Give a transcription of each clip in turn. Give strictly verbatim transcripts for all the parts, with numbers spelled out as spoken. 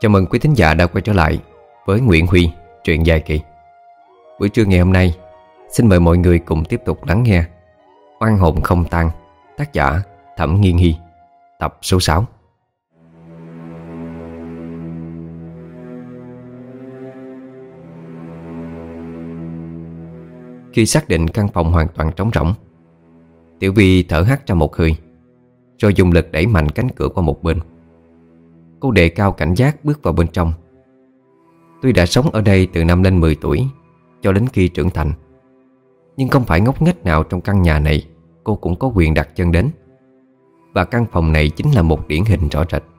Chào mừng quý thính giả đã quay trở lại với Nguyễn Huy, truyện dài kỳ. Buổi trưa ngày hôm nay, xin mời mọi người cùng tiếp tục lắng nghe Oan hồn không tan, tác giả Thẩm Nghiên Hy, tập số sáu. Khi xác định căn phòng hoàn toàn trống rỗng, Tiểu Vi thở hắt ra một hơi, rồi dùng lực đẩy mạnh cánh cửa qua một bên. Cô đề cao cảnh giác bước vào bên trong. Tuy đã sống ở đây từ năm lên mười tuổi cho đến khi trưởng thành, nhưng không phải ngóc ngách nào trong căn nhà này cô cũng có quyền đặt chân đến. Và căn phòng này chính là một điển hình rõ rệt.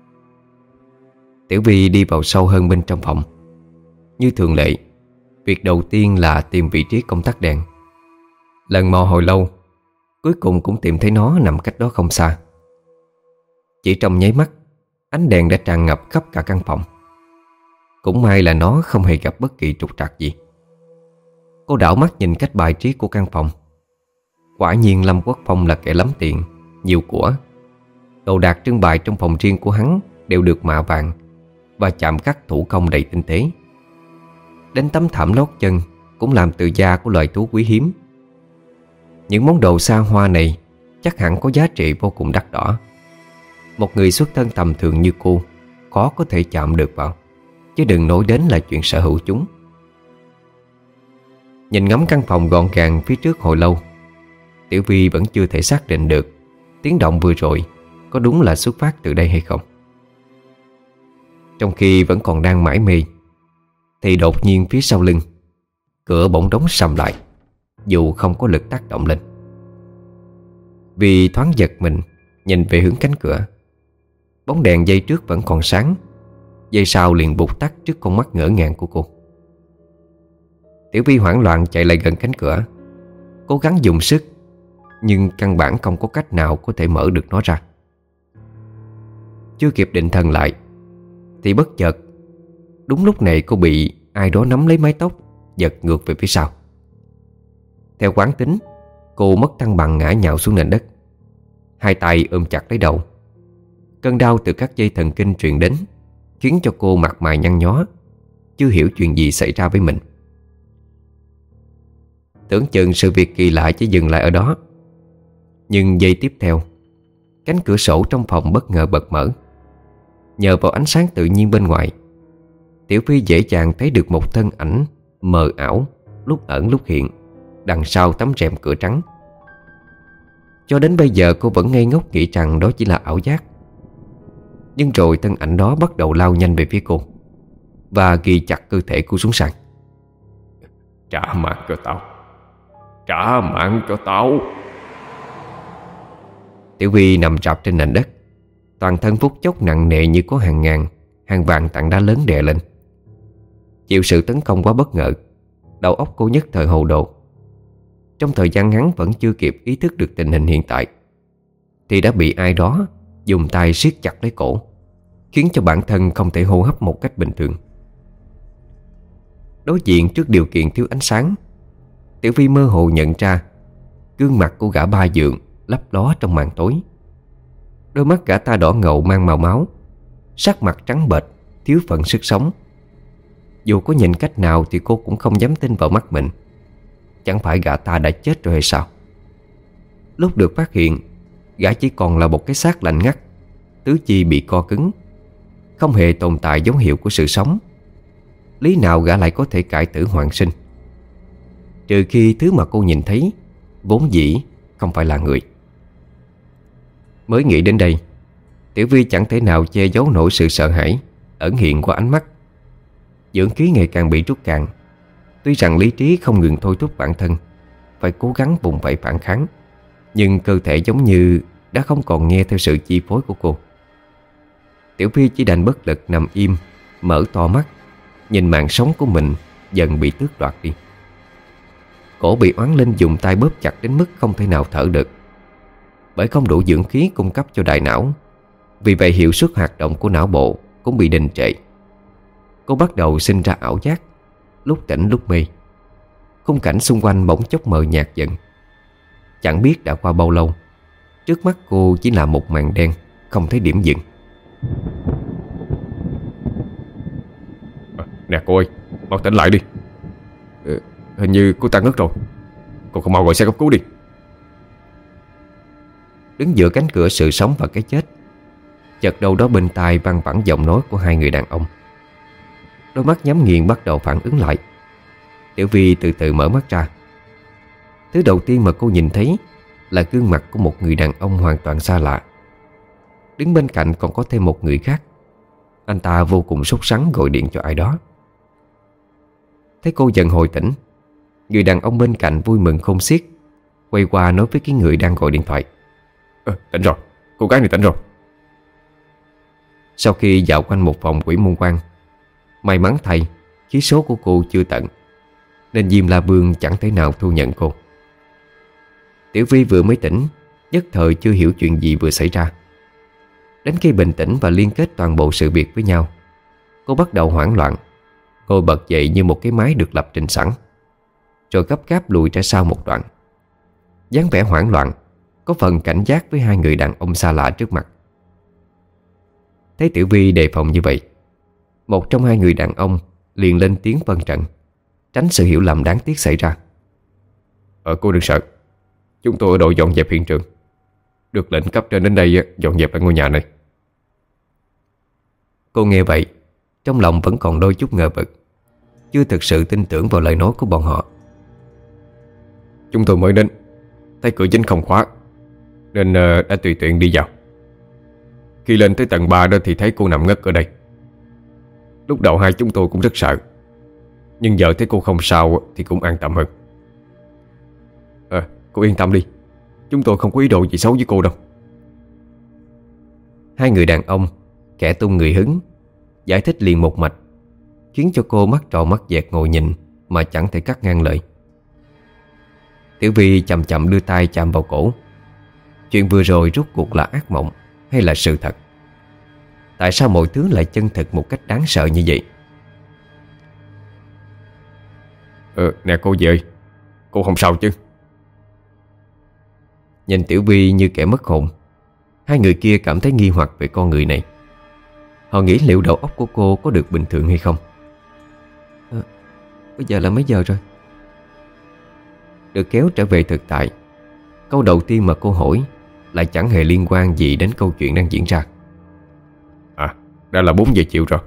Tiểu Vi đi vào sâu hơn bên trong phòng. Như thường lệ, việc đầu tiên là tìm vị trí công tắc đèn. Lần mò hồi lâu, cuối cùng cũng tìm thấy nó nằm cách đó không xa. Chỉ trong nháy mắt, ánh đèn đã tràn ngập khắp cả căn phòng. Cũng may là nó không hề gặp bất kỳ trục trặc gì. Cô đảo mắt nhìn cách bài trí của căn phòng. Quả nhiên Lâm Quốc Phong là kẻ lắm tiền, nhiều của. Đồ đạc trưng bày trong phòng riêng của hắn đều được mạ vàng và chạm khắc thủ công đầy tinh tế. Đến tấm thảm lót chân cũng làm từ da của loài thú quý hiếm. Những món đồ xa hoa này chắc hẳn có giá trị vô cùng đắt đỏ. Một người xuất thân tầm thường như cô khó có thể chạm được vào, chứ đừng nói đến là chuyện sở hữu chúng. Nhìn ngắm căn phòng gọn gàng phía trước hồi lâu, Tiểu Vi vẫn chưa thể xác định được tiếng động vừa rồi có đúng là xuất phát từ đây hay không. Trong khi vẫn còn đang mải mê, thì đột nhiên phía sau lưng cửa bỗng đóng sầm lại, dù không có lực tác động lên. Vì thoáng giật mình nhìn về hướng cánh cửa, bóng đèn dây trước vẫn còn sáng, dây sau liền bụt tắt trước con mắt ngỡ ngàng của cô. Tiểu Vi hoảng loạn chạy lại gần cánh cửa, cố gắng dùng sức, nhưng căn bản không có cách nào có thể mở được nó ra. Chưa kịp định thần lại thì bất chợt, đúng lúc này cô bị ai đó nắm lấy mái tóc, giật ngược về phía sau. Theo quán tính, cô mất thăng bằng ngã nhào xuống nền đất, hai tay ôm chặt lấy đầu. Cơn đau từ các dây thần kinh truyền đến khiến cho cô mặt mày nhăn nhó, chưa hiểu chuyện gì xảy ra với mình. Tưởng chừng sự việc kỳ lạ chỉ dừng lại ở đó, nhưng giây tiếp theo, cánh cửa sổ trong phòng bất ngờ bật mở. Nhờ vào ánh sáng tự nhiên bên ngoài, Tiểu Vi dễ dàng thấy được một thân ảnh mờ ảo, lúc ẩn lúc hiện đằng sau tấm rèm cửa trắng. Cho đến bây giờ cô vẫn ngây ngốc nghĩ rằng đó chỉ là ảo giác. Nhưng rồi thân ảnh đó bắt đầu lao nhanh về phía cô và ghi chặt cơ thể cô xuống sàn. Trả mạng cho tao, trả mạng cho tao. Tiểu Vi nằm rạp trên nền đất, toàn thân phút chốc nặng nề như có hàng ngàn, hàng vạn tảng đá lớn đè lên. Chịu sự tấn công quá bất ngờ, đầu óc cô nhất thời hồ đồ. Trong thời gian ngắn vẫn chưa kịp ý thức được tình hình hiện tại, thì đã bị ai đó dùng tay siết chặt lấy cổ, khiến cho bản thân không thể hô hấp một cách bình thường. Đối diện trước điều kiện thiếu ánh sáng, Tiểu Vi mơ hồ nhận ra gương mặt của gã Ba Dượng lấp ló trong màn tối. Đôi mắt gã ta đỏ ngầu mang màu máu, sắc mặt trắng bệch, thiếu phần sức sống. Dù có nhìn cách nào thì cô cũng không dám tin vào mắt mình. Chẳng phải gã ta đã chết rồi hay sao? Lúc được phát hiện, gã chỉ còn là một cái xác lạnh ngắt, tứ chi bị co cứng, không hề tồn tại dấu hiệu của sự sống. Lý nào gã lại có thể cải tử hoàn sinh? Trừ khi thứ mà cô nhìn thấy vốn dĩ không phải là người. Mới nghĩ đến đây, Tiểu Vi chẳng thể nào che giấu nổi sự sợ hãi ẩn hiện qua ánh mắt. Dưỡng khí ngày càng bị rút cạn. Tuy rằng lý trí không ngừng thôi thúc bản thân phải cố gắng vùng vẫy phản kháng, nhưng cơ thể giống như đã không còn nghe theo sự chi phối của cô. Tiểu Vi chỉ đành bất lực nằm im, mở to mắt, nhìn mạng sống của mình dần bị tước đoạt đi. Cổ bị oán linh dùng tay bóp chặt đến mức không thể nào thở được, bởi không đủ dưỡng khí cung cấp cho đại não. Vì vậy hiệu suất hoạt động của não bộ cũng bị đình trệ. Cô bắt đầu sinh ra ảo giác, lúc tỉnh lúc mê. Khung cảnh xung quanh bỗng chốc mờ nhạt dần. Chẳng biết đã qua bao lâu, trước mắt cô chỉ là một màn đen, không thấy điểm dừng. Nè cô ơi, mau tỉnh lại đi. ừ, Hình như cô ta ngất rồi. Cô không mau gọi xe cấp cứu đi. Đứng giữa cánh cửa sự sống và cái chết, chợt đâu đó bên tai văng vẳng giọng nói của hai người đàn ông. Đôi mắt nhắm nghiền bắt đầu phản ứng lại. Tiểu Vi từ từ mở mắt ra. Thứ đầu tiên mà cô nhìn thấy là gương mặt của một người đàn ông hoàn toàn xa lạ. Đứng bên cạnh còn có thêm một người khác. Anh ta vô cùng sốt sắng gọi điện cho ai đó. Thấy cô dần hồi tỉnh, người đàn ông bên cạnh vui mừng khôn xiết, quay qua nói với cái người đang gọi điện thoại: à, Tỉnh rồi, cô gái này tỉnh rồi. Sau khi dạo quanh một vòng quỷ môn quan, may mắn thay khí số của cô chưa tận, nên Diêm La Vương chẳng thể nào thu nhận cô. Tiểu Vi vừa mới tỉnh, nhất thời chưa hiểu chuyện gì vừa xảy ra. Đến khi bình tĩnh và liên kết toàn bộ sự việc với nhau, cô bắt đầu hoảng loạn, ngồi bật dậy như một cái máy được lập trình sẵn, rồi gấp gáp lùi ra sau một đoạn. dáng vẻ hoảng loạn, có phần cảnh giác với hai người đàn ông xa lạ trước mặt. Thấy Tiểu Vi đề phòng như vậy, một trong hai người đàn ông liền lên tiếng vâng trận, tránh sự hiểu lầm đáng tiếc xảy ra. Ờ cô đừng sợ, chúng tôi ở đội dọn dẹp hiện trường, được lệnh cấp trên đến đây dọn dẹp lại ngôi nhà này. Cô nghe vậy, trong lòng vẫn còn đôi chút ngờ vực, chưa thực sự tin tưởng vào lời nói của bọn họ. Chúng tôi mới đến, thấy cửa chính không khóa, nên đã tùy tiện đi vào. Khi lên tới tầng ba đó thì thấy cô nằm ngất ở đây. Lúc đầu hai chúng tôi cũng rất sợ, nhưng giờ thấy cô không sao thì cũng an tâm hơn. À, cô yên tâm đi, chúng tôi không có ý đồ gì xấu với cô đâu. Hai người đàn ông kẻ tung người hứng giải thích liền một mạch, khiến cho cô mắt tròn mắt dẹt ngồi nhìn mà chẳng thể cắt ngang lời. Tiểu Vi chậm chậm đưa tay chạm vào cổ. Chuyện vừa rồi rốt cuộc là ác mộng hay là sự thật? Tại sao mọi thứ lại chân thực một cách đáng sợ như vậy? Ờ, nè cô dì ơi, cô không sao chứ? Nhìn Tiểu Vi như kẻ mất hồn, hai người kia cảm thấy nghi hoặc về con người này. Họ nghĩ liệu đầu óc của cô có được bình thường hay không. à, Bây giờ là mấy giờ rồi? Được kéo trở về thực tại, câu đầu tiên mà cô hỏi lại chẳng hề liên quan gì đến câu chuyện đang diễn ra. À, đã là bốn giờ chiều rồi.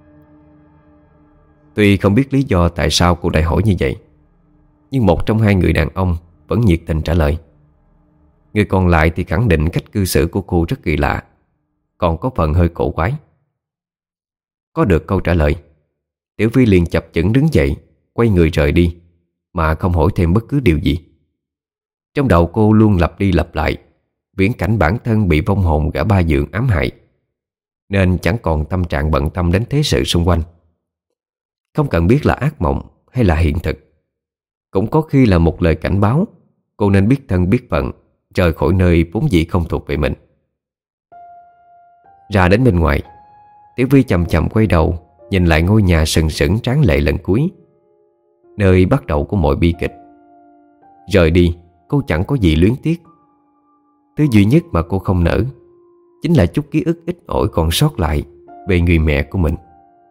Tuy không biết lý do tại sao cô lại hỏi như vậy, nhưng một trong hai người đàn ông vẫn nhiệt tình trả lời. Người còn lại thì khẳng định cách cư xử của cô rất kỳ lạ, còn có phần hơi cổ quái. Có được câu trả lời, Tiểu Vi liền chập chững đứng dậy, quay người rời đi, mà không hỏi thêm bất cứ điều gì. Trong đầu cô luôn lặp đi lặp lại viễn cảnh bản thân bị vong hồn gã Ba Dượng ám hại, nên chẳng còn tâm trạng bận tâm đến thế sự xung quanh. Không cần biết là ác mộng hay là hiện thực, cũng có khi là một lời cảnh báo cô nên biết thân biết phận, rời khỏi nơi vốn dĩ không thuộc về mình. Ra đến bên ngoài, Tiểu Vi chậm chậm quay đầu nhìn lại ngôi nhà sừng sững tráng lệ lần cuối, nơi bắt đầu của mọi bi kịch. Rời đi, cô chẳng có gì luyến tiếc. Thứ duy nhất mà cô không nỡ chính là chút ký ức ít ỏi còn sót lại về người mẹ của mình.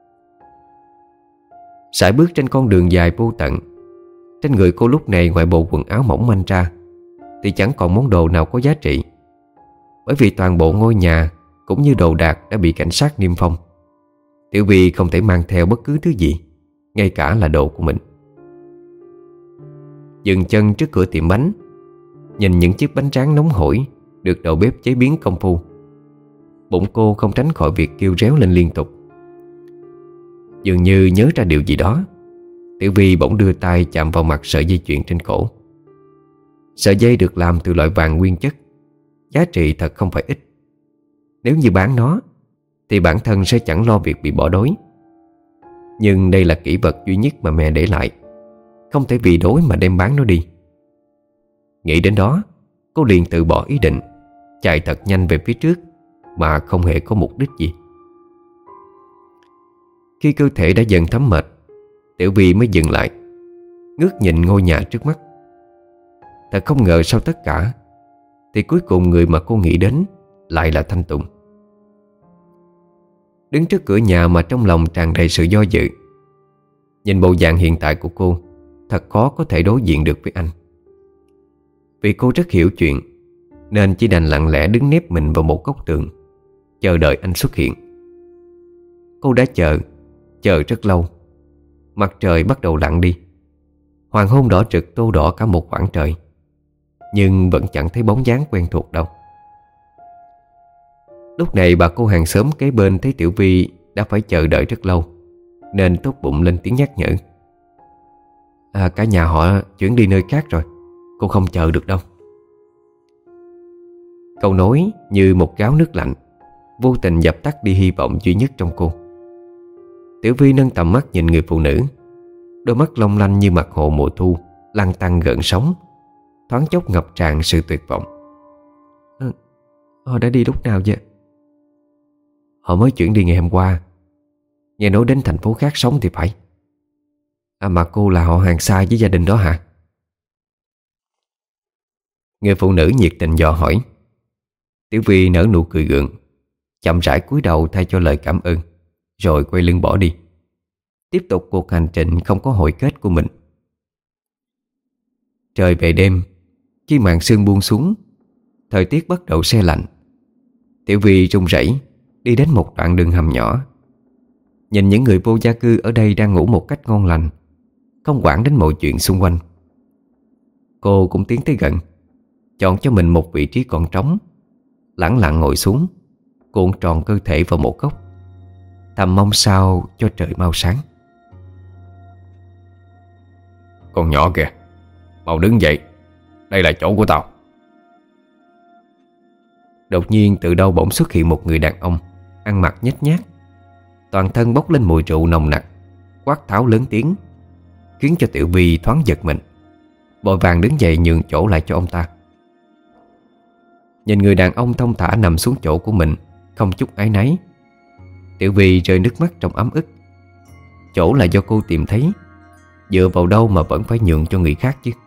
Sải bước trên con đường dài vô tận, trên người cô lúc này ngoài bộ quần áo mỏng manh ra thì chẳng còn món đồ nào có giá trị, bởi vì toàn bộ ngôi nhà cũng như đồ đạc đã bị cảnh sát niêm phong. Tiểu Vi không thể mang theo bất cứ thứ gì, ngay cả là đồ của mình. Dừng chân trước cửa tiệm bánh, nhìn những chiếc bánh tráng nóng hổi được đầu bếp chế biến công phu, bụng cô không tránh khỏi việc kêu réo lên liên tục. Dường như nhớ ra điều gì đó, Tiểu Vi bỗng đưa tay chạm vào mặt sợi dây chuyền trên cổ. Sợi dây được làm từ loại vàng nguyên chất, giá trị thật không phải ít. Nếu như bán nó thì bản thân sẽ chẳng lo việc bị bỏ đói. Nhưng đây là kỷ vật duy nhất mà mẹ để lại, không thể vì đói mà đem bán nó đi. Nghĩ đến đó, cô liền từ bỏ ý định, chạy thật nhanh về phía trước mà không hề có mục đích gì. Khi cơ thể đã dần thấm mệt, Tiểu Vi mới dừng lại, ngước nhìn ngôi nhà trước mắt. Thật không ngờ sau tất cả thì cuối cùng người mà cô nghĩ đến lại là Thanh Tùng. Đứng trước cửa nhà mà trong lòng tràn đầy sự do dự, Nhìn bộ dạng hiện tại của cô, thật khó có thể đối diện được với anh. Vì cô rất hiểu chuyện, nên chỉ đành lặng lẽ đứng nép mình vào một góc tường, chờ đợi anh xuất hiện. Cô đã chờ, chờ rất lâu. Mặt trời bắt đầu lặn đi. Hoàng hôn đỏ rực tô đỏ cả một khoảng trời, nhưng vẫn chẳng thấy bóng dáng quen thuộc đâu. Lúc này bà cô hàng xóm kế bên thấy Tiểu Vi đã phải chờ đợi rất lâu, nên tốt bụng lên tiếng nhắc nhở. À, cả nhà họ chuyển đi nơi khác rồi, cô không chờ được đâu. Câu nói như một gáo nước lạnh, vô tình dập tắt đi hy vọng duy nhất trong cô. Tiểu Vi nâng tầm mắt nhìn người phụ nữ. Đôi mắt long lanh như mặt hồ mùa thu, lăn tăn gợn sóng, thoáng chốc ngập tràn sự tuyệt vọng. à, Họ đã đi lúc nào vậy? Họ mới chuyển đi ngày hôm qua. Nghe nói đến thành phố khác sống thì phải. À mà cô là họ hàng xa với gia đình đó hả? Người phụ nữ nhiệt tình dò hỏi. Tiểu Vi nở nụ cười gượng, chậm rãi cúi đầu thay cho lời cảm ơn, rồi quay lưng bỏ đi, tiếp tục cuộc hành trình không có hồi kết của mình. Trời về đêm, khi màn sương buông xuống, thời tiết bắt đầu se lạnh. Tiểu Vi run rẩy đi đến một đoạn đường hầm nhỏ. Nhìn những người vô gia cư ở đây đang ngủ một cách ngon lành, không quản đến mọi chuyện xung quanh. Cô cũng tiến tới gần, chọn cho mình một vị trí còn trống, lẳng lặng ngồi xuống, cuộn tròn cơ thể vào một góc, thầm mong sao cho trời mau sáng. Con nhỏ kìa, mau đứng dậy, đây là chỗ của tao. Đột nhiên từ đâu bỗng xuất hiện một người đàn ông, ăn mặc nhếch nhác, toàn thân bốc lên mùi rượu nồng nặc, quát tháo lớn tiếng, khiến cho Tiểu Vi thoáng giật mình, vội vàng đứng dậy nhường chỗ lại cho ông ta. Nhìn người đàn ông thong thả nằm xuống chỗ của mình, không chút áy náy, Tiểu Vi rơi nước mắt trong ấm ức. Chỗ là do cô tìm thấy, dựa vào đâu mà vẫn phải nhường cho người khác chứ?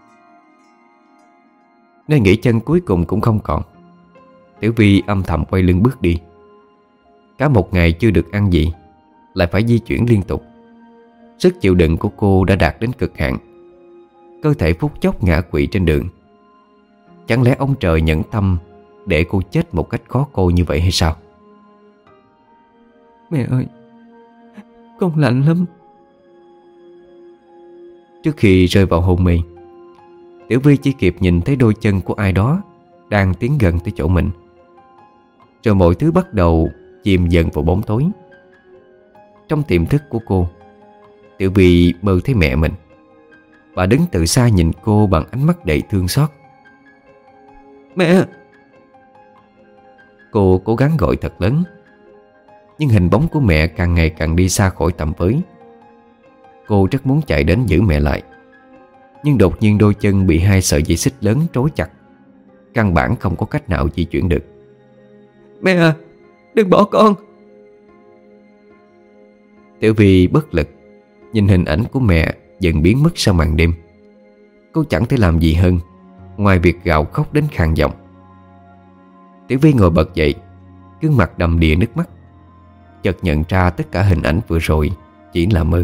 Nơi nghỉ chân cuối cùng cũng không còn, Tiểu Vi âm thầm quay lưng bước đi. Cả một ngày chưa được ăn gì, lại phải di chuyển liên tục. Sức chịu đựng của cô đã đạt đến cực hạn, cơ thể phút chốc ngã quỵ trên đường. Chẳng lẽ ông trời nhẫn tâm để cô chết một cách khó cô như vậy hay sao? Mẹ ơi, con lạnh lắm. Trước khi rơi vào hôn mê, Tiểu Vi chỉ kịp nhìn thấy đôi chân của ai đó đang tiến gần tới chỗ mình, rồi mọi thứ bắt đầu chìm dần vào bóng tối. Trong tiềm thức của cô, Tiểu Vi mơ thấy mẹ mình. Bà đứng từ xa nhìn cô bằng ánh mắt đầy thương xót. Mẹ! Cô cố gắng gọi thật lớn, nhưng hình bóng của mẹ càng ngày càng đi xa khỏi tầm với. Cô rất muốn chạy đến giữ mẹ lại, nhưng đột nhiên đôi chân bị hai sợi dây xích lớn trói chặt, căn bản không có cách nào di chuyển được. Mẹ à, đừng bỏ con! Tiểu Vi bất lực nhìn hình ảnh của mẹ dần biến mất sau màn đêm. Cô chẳng thể làm gì hơn ngoài việc gào khóc đến khàn giọng. Tiểu Vi ngồi bật dậy, gương mặt đầm đìa nước mắt, chợt nhận ra tất cả hình ảnh vừa rồi chỉ là mơ.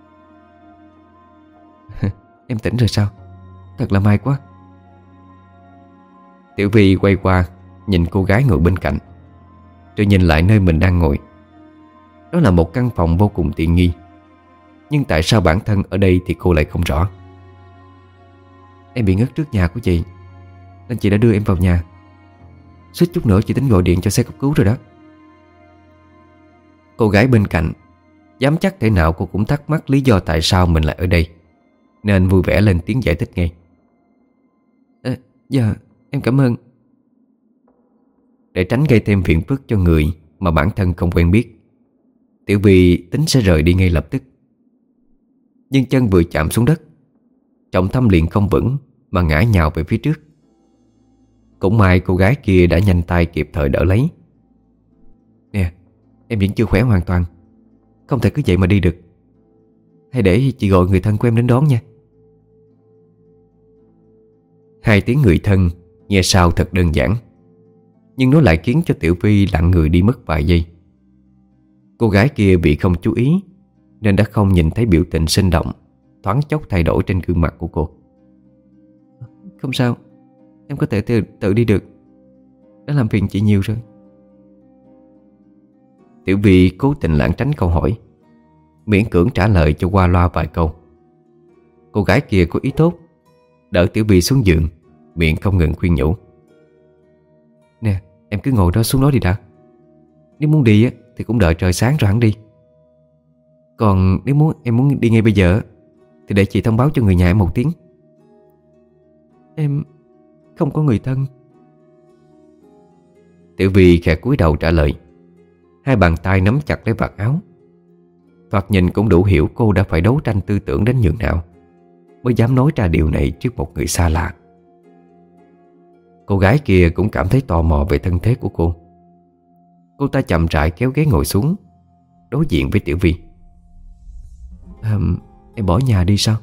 Em tỉnh rồi sao? Thật là may quá. Tiểu Vi quay qua nhìn cô gái ngồi bên cạnh, rồi nhìn lại nơi mình đang ngồi. Đó là một căn phòng vô cùng tiện nghi, nhưng tại sao bản thân ở đây thì cô lại không rõ. Em bị ngất trước nhà của chị, nên chị đã đưa em vào nhà. Suýt chút nữa chị tính gọi điện cho xe cấp cứu rồi đó. Cô gái bên cạnh dám chắc thể nào cô cũng thắc mắc lý do tại sao mình lại ở đây, nên vui vẻ lên tiếng giải thích ngay. À, dạ em cảm ơn. Để tránh gây thêm phiền phức cho người mà bản thân không quen biết, Tiểu Vi tính sẽ rời đi ngay lập tức. Nhưng chân vừa chạm xuống đất, trọng tâm liền không vững mà ngã nhào về phía trước. Cũng may cô gái kia đã nhanh tay kịp thời đỡ lấy. Nè, em vẫn chưa khỏe hoàn toàn, không thể cứ vậy mà đi được. Hãy để chị gọi người thân của em đến đón nha. Hai tiếng người thân nghe sao thật đơn giản, nhưng nó lại khiến cho Tiểu Vi lặng người đi mất vài giây. Cô gái kia bị không chú ý nên đã không nhìn thấy biểu tình sinh động thoáng chốc thay đổi trên gương mặt của cô. Không sao, em có thể tự, tự đi được. Đã làm phiền chị nhiều rồi. Tiểu Vi cố tình lảng tránh câu hỏi, miễn cưỡng trả lời cho qua loa vài câu. Cô gái kia có ý tốt, đỡ Tiểu Vi xuống giường, miệng không ngừng khuyên nhủ. Nè, em cứ ngồi đó xuống đó đi đã. Nếu muốn đi á thì cũng đợi trời sáng rồi hẳn đi. Còn nếu muốn em muốn đi ngay bây giờ thì để chị thông báo cho người nhà em một tiếng. Em không có người thân. Tiểu Vi khẽ cúi đầu trả lời, hai bàn tay nắm chặt lấy vạt áo. Thoạt nhìn cũng đủ hiểu cô đã phải đấu tranh tư tưởng đến nhường nào mới dám nói ra điều này trước một người xa lạ. Cô gái kia cũng cảm thấy tò mò về thân thế của cô. Cô ta chậm rãi kéo ghế ngồi xuống, đối diện với Tiểu Vi. à, Em bỏ nhà đi sao?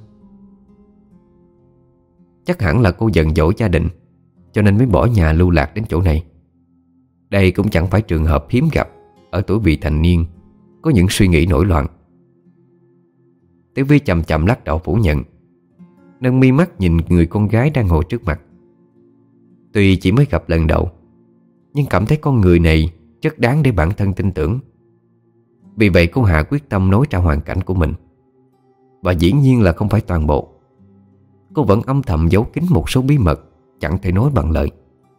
Chắc hẳn là cô giận dỗi gia đình, cho nên mới bỏ nhà lưu lạc đến chỗ này. Đây cũng chẳng phải trường hợp hiếm gặp ở tuổi vị thành niên có những suy nghĩ nổi loạn. Tiểu Vi chậm chậm lắc đầu phủ nhận, nâng mi mắt nhìn người con gái đang ngồi trước mặt. Tuy chỉ mới gặp lần đầu, nhưng cảm thấy con người này rất đáng để bản thân tin tưởng. Vì vậy cô hạ quyết tâm nói ra hoàn cảnh của mình. Và dĩ nhiên là không phải toàn bộ. Cô vẫn âm thầm giấu kín một số bí mật chẳng thể nói bằng lời.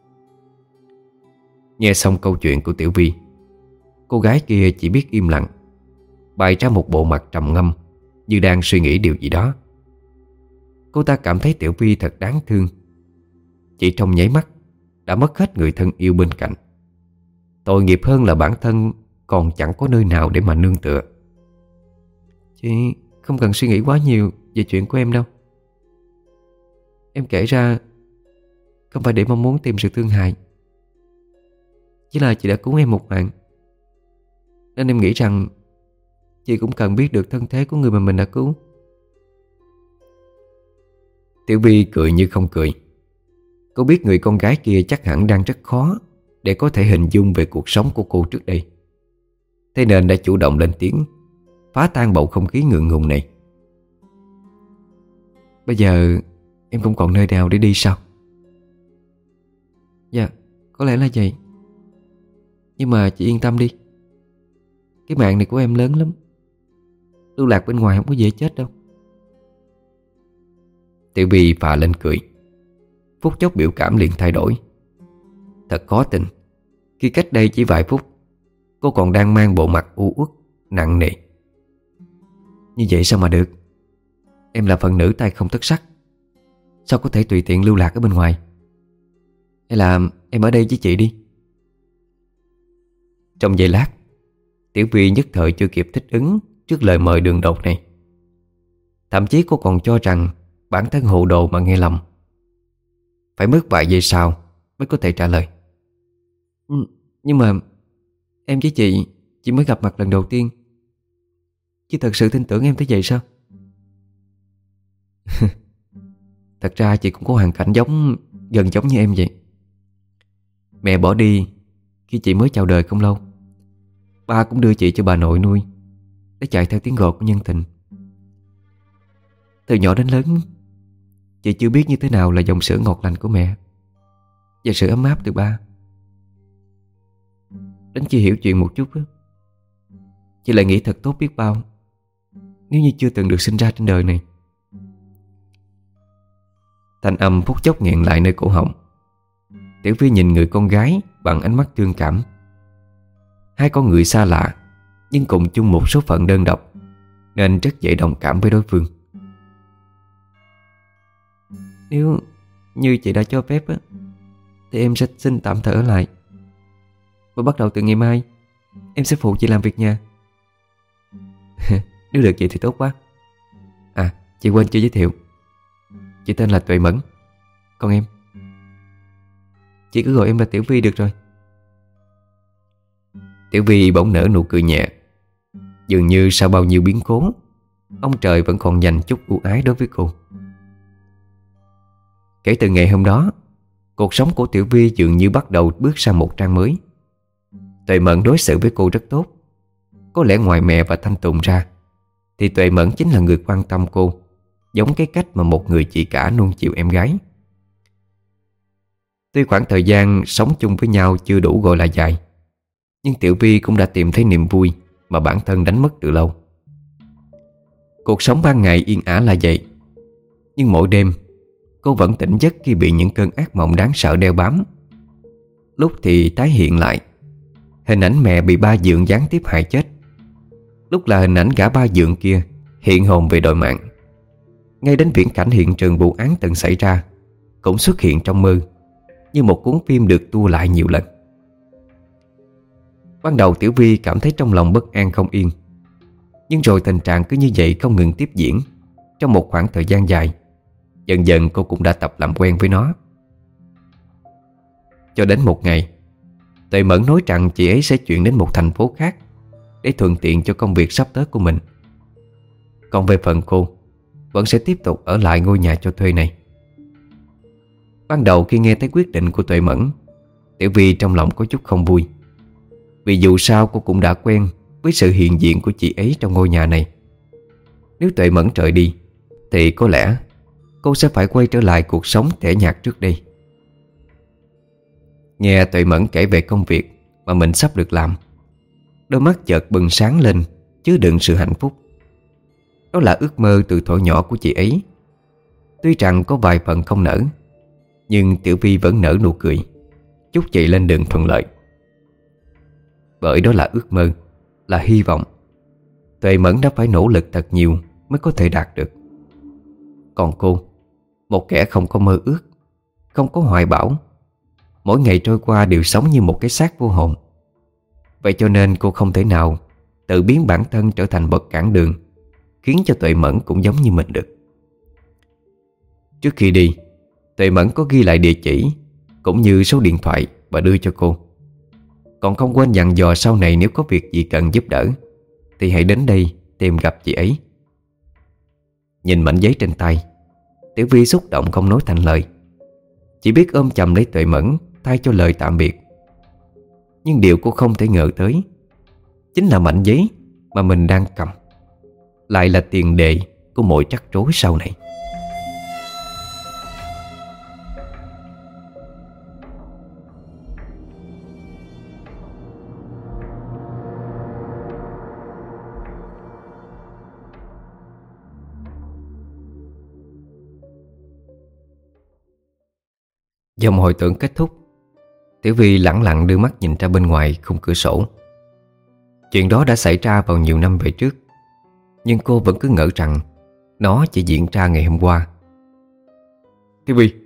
Nghe xong câu chuyện của Tiểu Vi, cô gái kia chỉ biết im lặng, bày ra một bộ mặt trầm ngâm, như đang suy nghĩ điều gì đó. Cô ta cảm thấy Tiểu Vi thật đáng thương. Chỉ trong nháy mắt đã mất hết người thân yêu bên cạnh. Tội nghiệp hơn là bản thân còn chẳng có nơi nào để mà nương tựa. Chị không cần suy nghĩ quá nhiều về chuyện của em đâu. Em kể ra không phải để mong muốn tìm sự thương hại, chỉ là chị đã cứu em một mạng, nên em nghĩ rằng chị cũng cần biết được thân thế của người mà mình đã cứu. Tiểu Vi cười như không cười. Cô biết người con gái kia chắc hẳn đang rất khó để có thể hình dung về cuộc sống của cô trước đây. Thế nên đã chủ động lên tiếng, phá tan bầu không khí ngượng ngùng này. Bây giờ em không còn nơi nào để đi sao? Dạ, có lẽ là vậy. Nhưng mà chị yên tâm đi, cái mạng này của em lớn lắm, lưu lạc bên ngoài không có dễ chết đâu. Tiểu Vi phà lên cười. Phút chốc biểu cảm liền thay đổi. Thật khó tin, khi cách đây chỉ vài phút cô còn đang mang bộ mặt u uất, nặng nề. Như vậy sao mà được? Em là phận nữ tay không tất sắt, sao có thể tùy tiện lưu lạc ở bên ngoài? Hay là em ở đây với chị đi? Trong giây lát, Tiểu Vi nhất thời chưa kịp thích ứng trước lời mời đường đột này. Thậm chí cô còn cho rằng bản thân hồ đồ mà nghe lầm. Phải mất vài giây sau mới có thể trả lời. ừ, Nhưng mà em với chị chỉ mới gặp mặt lần đầu tiên, chứ thật sự tin tưởng em tới vậy sao? Thật ra chị cũng có hoàn cảnh giống gần giống như em vậy. Mẹ bỏ đi khi chị mới chào đời không lâu. Ba cũng đưa chị cho bà nội nuôi để chạy theo tiếng gọi của nhân tình. Từ nhỏ đến lớn, chị chưa biết như thế nào là dòng sữa ngọt lành của mẹ và sự ấm áp từ ba. Đến khi hiểu chuyện một chút, chị lại nghĩ thật tốt biết bao nếu như chưa từng được sinh ra trên đời này. Thanh âm phút chốc nghẹn lại nơi cổ họng. Tiểu Vi nhìn người con gái bằng ánh mắt thương cảm. Hai con người xa lạ nhưng cùng chung một số phận đơn độc, nên rất dễ đồng cảm với đối phương. Nếu như chị đã cho phép á, thì em sẽ xin tạm thời ở lại. Và bắt đầu từ ngày mai em sẽ phụ chị làm việc nhà. Nếu được vậy thì tốt quá. À, chị quên chưa giới thiệu, chị tên là Tuệ Mẫn. Còn em, chị cứ gọi em là Tiểu Vi được rồi. Tiểu Vi bỗng nở nụ cười nhẹ. Dường như sau bao nhiêu biến cố, ông trời vẫn còn dành chút ưu ái đối với cô. Kể từ ngày hôm đó, cuộc sống của Tiểu Vi dường như bắt đầu bước sang một trang mới. Tuệ Mẫn đối xử với cô rất tốt. Có lẽ ngoài mẹ và Thanh Tùng ra, thì Tuệ Mẫn chính là người quan tâm cô, giống cái cách mà một người chị cả nuông chiều em gái. Tuy khoảng thời gian sống chung với nhau chưa đủ gọi là dài, nhưng Tiểu Vi cũng đã tìm thấy niềm vui mà bản thân đánh mất từ lâu. Cuộc sống ban ngày yên ả là vậy, nhưng mỗi đêm cô vẫn tỉnh giấc khi bị những cơn ác mộng đáng sợ đeo bám. Lúc thì tái hiện lại hình ảnh mẹ bị ba dượng gián tiếp hại chết, lúc là hình ảnh gã ba dượng kia hiện hồn về đòi mạng. Ngay đến viễn cảnh hiện trường vụ án từng xảy ra cũng xuất hiện trong mơ, như một cuốn phim được tua lại nhiều lần. Ban đầu Tiểu Vi cảm thấy trong lòng bất an không yên, nhưng rồi tình trạng cứ như vậy không ngừng tiếp diễn trong một khoảng thời gian dài. Dần dần cô cũng đã tập làm quen với nó. Cho đến một ngày, Tuệ Mẫn nói rằng chị ấy sẽ chuyển đến một thành phố khác để thuận tiện cho công việc sắp tới của mình. Còn về phần cô, vẫn sẽ tiếp tục ở lại ngôi nhà cho thuê này. Ban đầu khi nghe thấy quyết định của Tuệ Mẫn, Tiểu Vi trong lòng có chút không vui, vì dù sao cô cũng đã quen với sự hiện diện của chị ấy trong ngôi nhà này. Nếu Tuệ Mẫn rời đi thì có lẽ cô sẽ phải quay trở lại cuộc sống tẻ nhạt trước đây. Nghe Tuệ Mẫn kể về công việc mà mình sắp được làm, đôi mắt chợt bừng sáng lên, chứa đựng sự hạnh phúc. Đó là ước mơ từ thuở nhỏ của chị ấy. Tuy rằng có vài phần không nở, nhưng Tiểu Vi vẫn nở nụ cười, chúc chị lên đường thuận lợi. Bởi đó là ước mơ, là hy vọng. Tuệ Mẫn đã phải nỗ lực thật nhiều mới có thể đạt được. Còn cô, một kẻ không có mơ ước, không có hoài bão, mỗi ngày trôi qua đều sống như một cái xác vô hồn. Vậy cho nên cô không thể nào tự biến bản thân trở thành bậc cản đường, khiến cho Tuệ Mẫn cũng giống như mình được. Trước khi đi, Tuệ Mẫn có ghi lại địa chỉ cũng như số điện thoại và đưa cho cô. Còn không quên dặn dò sau này nếu có việc gì cần giúp đỡ thì hãy đến đây tìm gặp chị ấy. Nhìn mảnh giấy trên tay, Tiểu Vi xúc động không nói thành lời, chỉ biết ôm chầm lấy Tuệ Mẫn thay cho lời tạm biệt. Nhưng điều cô không thể ngờ tới chính là mảnh giấy mà mình đang cầm lại là tiền đề của mọi rắc rối sau này. Dòng hồi tưởng kết thúc, Tiểu Vi lẳng lặng đưa mắt nhìn ra bên ngoài khung cửa sổ. Chuyện đó đã xảy ra vào nhiều năm về trước, nhưng cô vẫn cứ ngỡ rằng nó chỉ diễn ra ngày hôm qua. Tiểu Vi.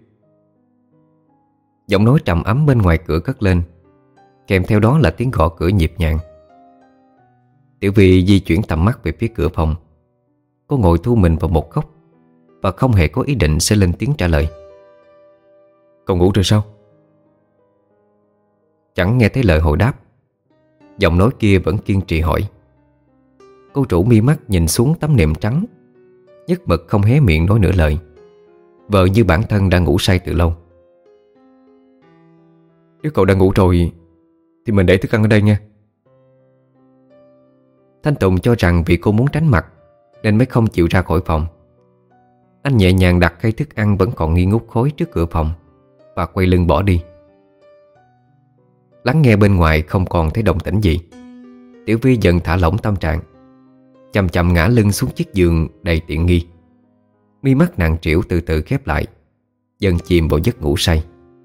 Giọng nói trầm ấm bên ngoài cửa cất lên, kèm theo đó là tiếng gõ cửa nhịp nhàng. Tiểu Vi di chuyển tầm mắt về phía cửa phòng. Cô ngồi thu mình vào một góc và không hề có ý định sẽ lên tiếng trả lời. Cậu ngủ rồi sao? Chẳng nghe thấy lời hồi đáp, giọng nói kia vẫn kiên trì hỏi. Cô rũ mi mắt nhìn xuống tấm nệm trắng, nhất mực không hé miệng nói nửa lời, vờ như bản thân đang ngủ say từ lâu. Nếu cậu đang ngủ rồi thì mình để thức ăn ở đây nha. Thanh Tùng cho rằng vì cô muốn tránh mặt nên mới không chịu ra khỏi phòng. Anh nhẹ nhàng đặt khay thức ăn vẫn còn nghi ngút khói trước cửa phòng và quay lưng bỏ đi. Lắng nghe bên ngoài không còn thấy động tĩnh gì, Tiểu Vi dần thả lỏng tâm trạng, chậm chậm ngã lưng xuống chiếc giường đầy tiện nghi. Mi mắt nặng trĩu từ từ khép lại, dần chìm vào giấc ngủ say.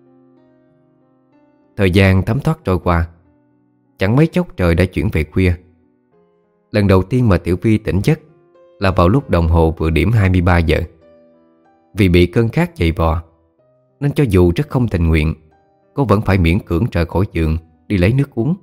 Thời gian thấm thoát trôi qua, chẳng mấy chốc trời đã chuyển về khuya. Lần đầu tiên mà Tiểu Vi tỉnh giấc là vào lúc đồng hồ vừa điểm hai mươi ba giờ. Vì bị cơn khát dày vò nên cho dù rất không tình nguyện, cô vẫn phải miễn cưỡng rời khỏi giường đi lấy nước uống.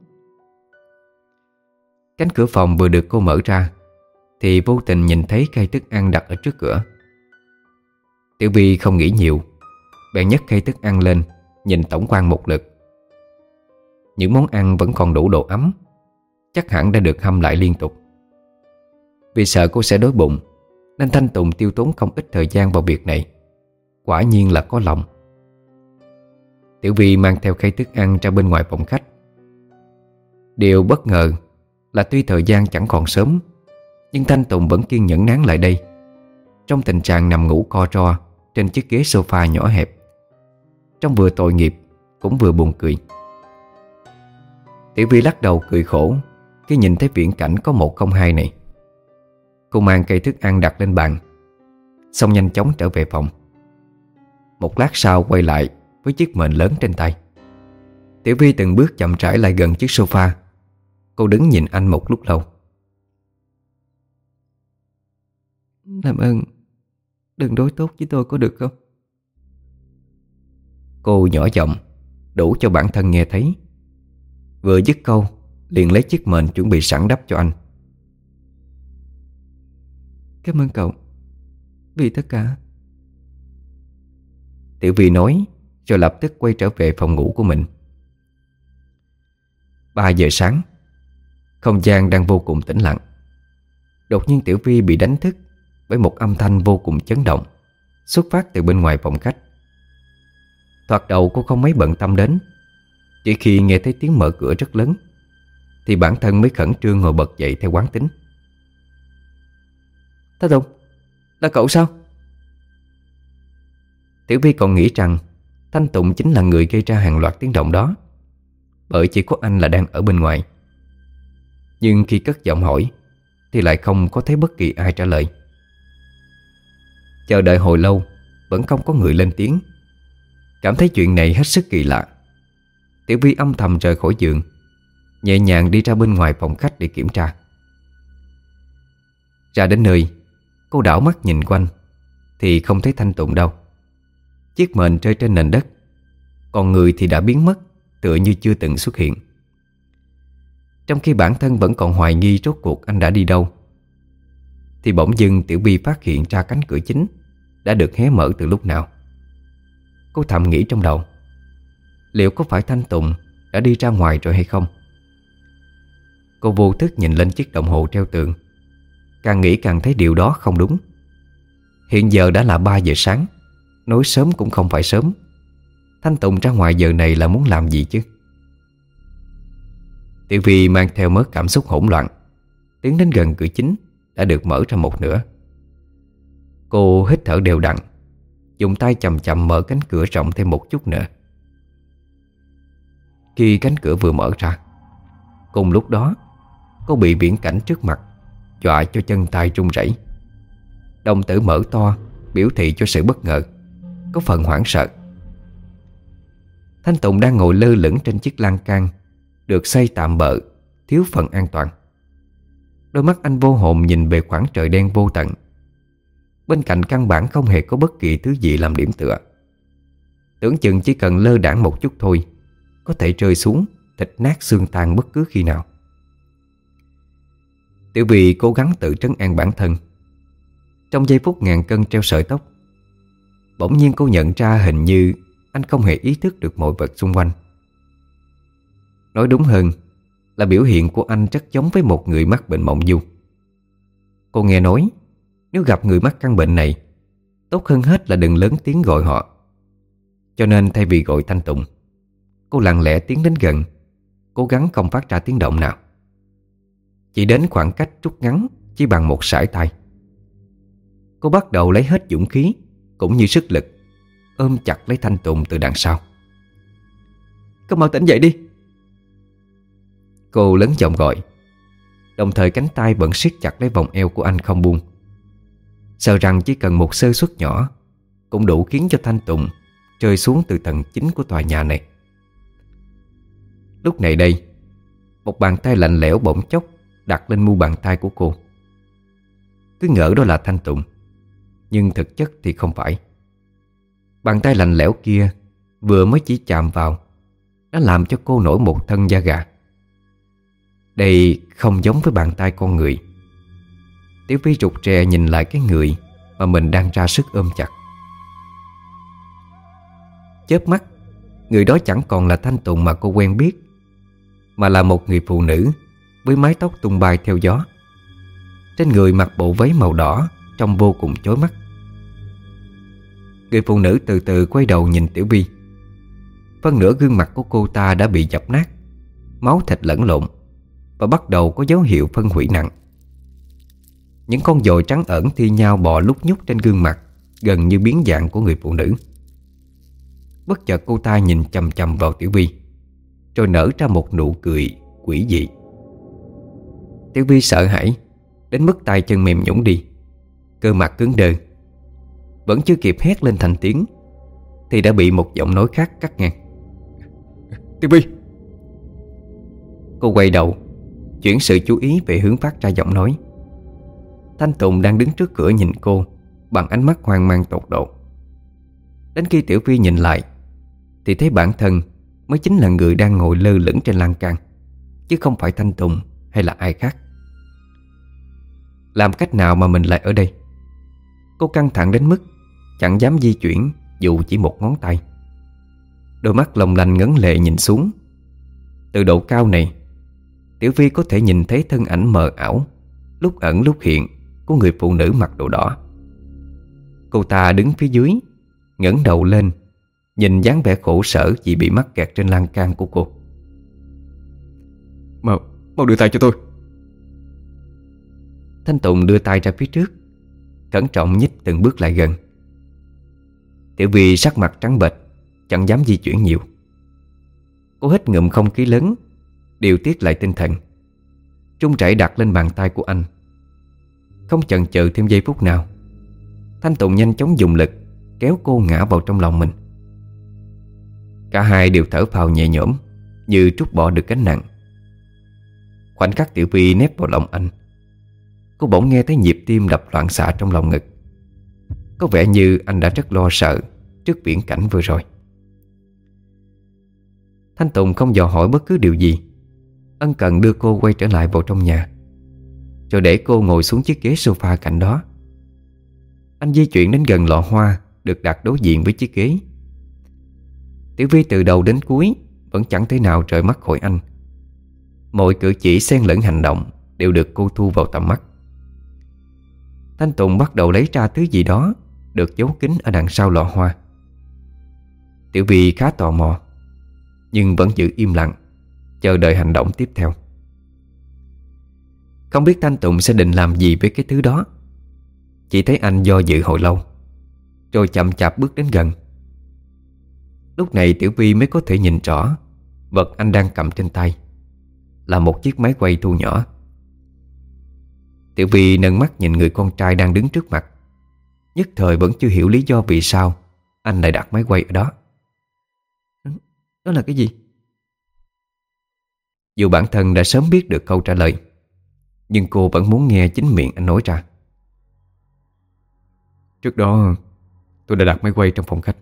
Cánh cửa phòng vừa được cô mở ra thì vô tình nhìn thấy khay thức ăn đặt ở trước cửa. Tiểu Vi không nghĩ nhiều, bèn nhấc khay thức ăn lên, nhìn tổng quan một lượt. Những món ăn vẫn còn đủ độ ấm, chắc hẳn đã được hâm lại liên tục. Vì sợ cô sẽ đói bụng nên Thanh Tùng tiêu tốn không ít thời gian vào việc này. Quả nhiên là có lòng. Tiểu Vi mang theo khay thức ăn ra bên ngoài phòng khách. Điều bất ngờ là tuy thời gian chẳng còn sớm, Nhưng Thanh Tùng vẫn kiên nhẫn nán lại đây, trong tình trạng nằm ngủ co ro trên chiếc ghế sofa nhỏ hẹp, trông vừa tội nghiệp cũng vừa buồn cười. Tiểu Vi lắc đầu cười khổ khi nhìn thấy viễn cảnh có một không hai này. Cô mang cây thức ăn đặt lên bàn, xong nhanh chóng trở về phòng. Một lát sau quay lại với chiếc mền lớn trên tay. Tiểu Vi từng bước chậm rãi lại gần chiếc sofa. Cô đứng nhìn anh một lúc lâu. Làm ơn đừng đối tốt với tôi có được không? Cô nhỏ giọng đủ cho bản thân nghe thấy. Vừa dứt câu liền lấy chiếc mền chuẩn bị sẵn đắp cho anh. Cảm ơn cậu vì tất cả. Tiểu Vi nói rồi lập tức quay trở về phòng ngủ của mình. Ba giờ sáng, không gian đang vô cùng tĩnh lặng. Đột nhiên Tiểu Vi bị đánh thức bởi một âm thanh vô cùng chấn động xuất phát từ bên ngoài phòng khách. Thoạt đầu cô không mấy bận tâm đến, chỉ khi nghe thấy tiếng mở cửa rất lớn thì bản thân mới khẩn trương ngồi bật dậy theo quán tính. Thanh Tùng, là cậu sao? Tiểu Vi còn nghĩ rằng Thanh Tùng chính là người gây ra hàng loạt tiếng động đó, bởi chỉ có anh là đang ở bên ngoài. Nhưng khi cất giọng hỏi thì lại không có thấy bất kỳ ai trả lời. Chờ đợi hồi lâu vẫn không có người lên tiếng. Cảm thấy chuyện này hết sức kỳ lạ, Tiểu Vi âm thầm rời khỏi giường, nhẹ nhàng đi ra bên ngoài phòng khách để kiểm tra. Ra đến nơi, cô đảo mắt nhìn quanh thì không thấy Thanh Tùng đâu. Chiếc mền rơi trên nền đất, còn người thì đã biến mất, tựa như chưa từng xuất hiện. Trong khi bản thân vẫn còn hoài nghi rốt cuộc anh đã đi đâu, thì bỗng dưng Tiểu Vi phát hiện ra cánh cửa chính đã được hé mở từ lúc nào. Cô thầm nghĩ trong đầu, liệu có phải Thanh Tùng đã đi ra ngoài rồi hay không? Cô vô thức nhìn lên chiếc đồng hồ treo tường, càng nghĩ càng thấy điều đó không đúng. Hiện giờ đã là ba giờ sáng, nói sớm cũng không phải sớm. Thanh Tùng ra ngoài giờ này là muốn làm gì chứ? Tiểu Vi mang theo mớ cảm xúc hỗn loạn tiến đến gần cửa chính đã được mở ra một nửa. Cô hít thở đều đặn, dùng tay chậm chậm mở cánh cửa rộng thêm một chút nữa. Khi cánh cửa vừa mở ra, cùng lúc đó cô bị viễn cảnh trước mặt dọa cho chân tay run rẩy. Đồng tử mở to biểu thị cho sự bất ngờ, có phần hoảng sợ. Thanh Tùng đang ngồi lơ lửng trên chiếc lan can được xây tạm bợ, thiếu phần an toàn. Đôi mắt anh vô hồn nhìn về khoảng trời đen vô tận. Bên cạnh căn bản không hề có bất kỳ thứ gì làm điểm tựa. Tưởng chừng chỉ cần lơ đãng một chút thôi có thể rơi xuống, thịt nát xương tan bất cứ khi nào. Tiểu Vi cố gắng tự trấn an bản thân. Trong giây phút ngàn cân treo sợi tóc, bỗng nhiên cô nhận ra hình như anh không hề ý thức được mọi vật xung quanh. Nói đúng hơn là biểu hiện của anh rất giống với một người mắc bệnh mộng du. Cô nghe nói nếu gặp người mắc căn bệnh này, tốt hơn hết là đừng lớn tiếng gọi họ. Cho nên thay vì gọi Thanh Tùng, cô lặng lẽ tiến đến gần, cố gắng không phát ra tiếng động nào. Chỉ đến khoảng cách rút ngắn chỉ bằng một sải tay. Cô bắt đầu lấy hết dũng khí cũng như sức lực, ôm chặt lấy Thanh Tùng từ đằng sau. Cô mau tỉnh dậy đi. Cô lớn giọng gọi, đồng thời cánh tay vẫn siết chặt lấy vòng eo của anh không buông. Sợ rằng chỉ cần một sơ suất nhỏ cũng đủ khiến cho Thanh Tùng rơi xuống từ tầng chín của tòa nhà này. Lúc này đây, một bàn tay lạnh lẽo bỗng chốc đặt lên mu bàn tay của cô. Cứ ngỡ đó là Thanh Tùng, nhưng thực chất thì không phải. Bàn tay lạnh lẽo kia vừa mới chỉ chạm vào đã làm cho cô nổi một thân da gà. Đây không giống với bàn tay con người. Tiểu Vi rụt rè nhìn lại cái người mà mình đang ra sức ôm chặt. Chớp mắt, người đó chẳng còn là Thanh Tùng mà cô quen biết, mà là một người phụ nữ với mái tóc tung bay theo gió. Trên người mặc bộ váy màu đỏ trông vô cùng chói mắt. Người phụ nữ từ từ quay đầu nhìn Tiểu Vi. Phân nửa gương mặt của cô ta đã bị dập nát, máu thịt lẫn lộn và bắt đầu có dấu hiệu phân hủy nặng. những con dồi trắng ẩn thi nhau bò lúc nhúc trên gương mặt gần như biến dạng của người phụ nữ. Bất chợt cô ta nhìn chằm chằm vào Tiểu Vi, rồi nở ra một nụ cười quỷ dị. Tiểu Vi sợ hãi đến mức tay chân mềm nhũn đi, cơ mặt cứng đơ. Vẫn chưa kịp hét lên thành tiếng thì đã bị một giọng nói khác cắt ngang. Tiểu Vi! Cô quay đầu, chuyển sự chú ý về hướng phát ra giọng nói. Thanh Tùng đang đứng trước cửa nhìn cô bằng ánh mắt hoang mang tột độ. Đến khi Tiểu Vi nhìn lại thì thấy bản thân mới chính là người đang ngồi lơ lửng trên lan can, chứ không phải Thanh Tùng hay là ai khác. Làm cách nào mà mình lại ở đây? Cô căng thẳng đến mức chẳng dám di chuyển dù chỉ một ngón tay. Đôi mắt long lanh ngấn lệ nhìn xuống. Từ độ cao này, Tiểu Vi có thể nhìn thấy thân ảnh mờ ảo, lúc ẩn lúc hiện, của người phụ nữ mặc đồ đỏ. Cô ta đứng phía dưới, ngẩng đầu lên, nhìn dáng vẻ khổ sở vì bị mắc kẹt trên lan can của cô. Mau, mau đưa tay cho tôi. Thanh Tùng đưa tay ra phía trước, cẩn trọng nhích từng bước lại gần. Tiểu Vi sắc mặt trắng bệch, chẳng dám di chuyển nhiều. Cô hít ngụm không khí lớn, điều tiết lại tinh thần, trung chảy đặt lên bàn tay của anh. Không chần chừ thêm giây phút nào, Thanh Tùng nhanh chóng dùng lực kéo cô ngã vào trong lòng mình. Cả hai đều thở phào nhẹ nhõm, như trút bỏ được gánh nặng. Khoảnh khắc Tiểu Vi nép vào lòng anh, cô bỗng nghe thấy nhịp tim đập loạn xạ trong lòng ngực. Có vẻ như anh đã rất lo sợ trước viễn cảnh vừa rồi. Thanh Tùng không dò hỏi bất cứ điều gì, ân cần đưa cô quay trở lại vào trong nhà, rồi để cô ngồi xuống chiếc ghế sofa cạnh đó. Anh di chuyển đến gần lọ hoa được đặt đối diện với chiếc ghế. Tiểu Vi từ đầu đến cuối vẫn chẳng thể nào rời mắt khỏi anh. Mọi cử chỉ xen lẫn hành động đều được cô thu vào tầm mắt. Thanh Tùng bắt đầu lấy ra thứ gì đó được giấu kín ở đằng sau lọ hoa. Tiểu Vi khá tò mò, nhưng vẫn giữ im lặng, chờ đợi hành động tiếp theo. Không biết Thanh Tùng sẽ định làm gì với cái thứ đó. Chỉ thấy anh do dự hồi lâu, rồi chậm chạp bước đến gần. Lúc này Tiểu Vi mới có thể nhìn rõ vật anh đang cầm trên tay là một chiếc máy quay thu nhỏ. Tiểu Vi nâng mắt nhìn người con trai đang đứng trước mặt, nhất thời vẫn chưa hiểu lý do vì sao anh lại đặt máy quay ở đó. Đó là cái gì? Dù bản thân đã sớm biết được câu trả lời, nhưng cô vẫn muốn nghe chính miệng anh nói ra. Trước đó tôi đã đặt máy quay trong phòng khách.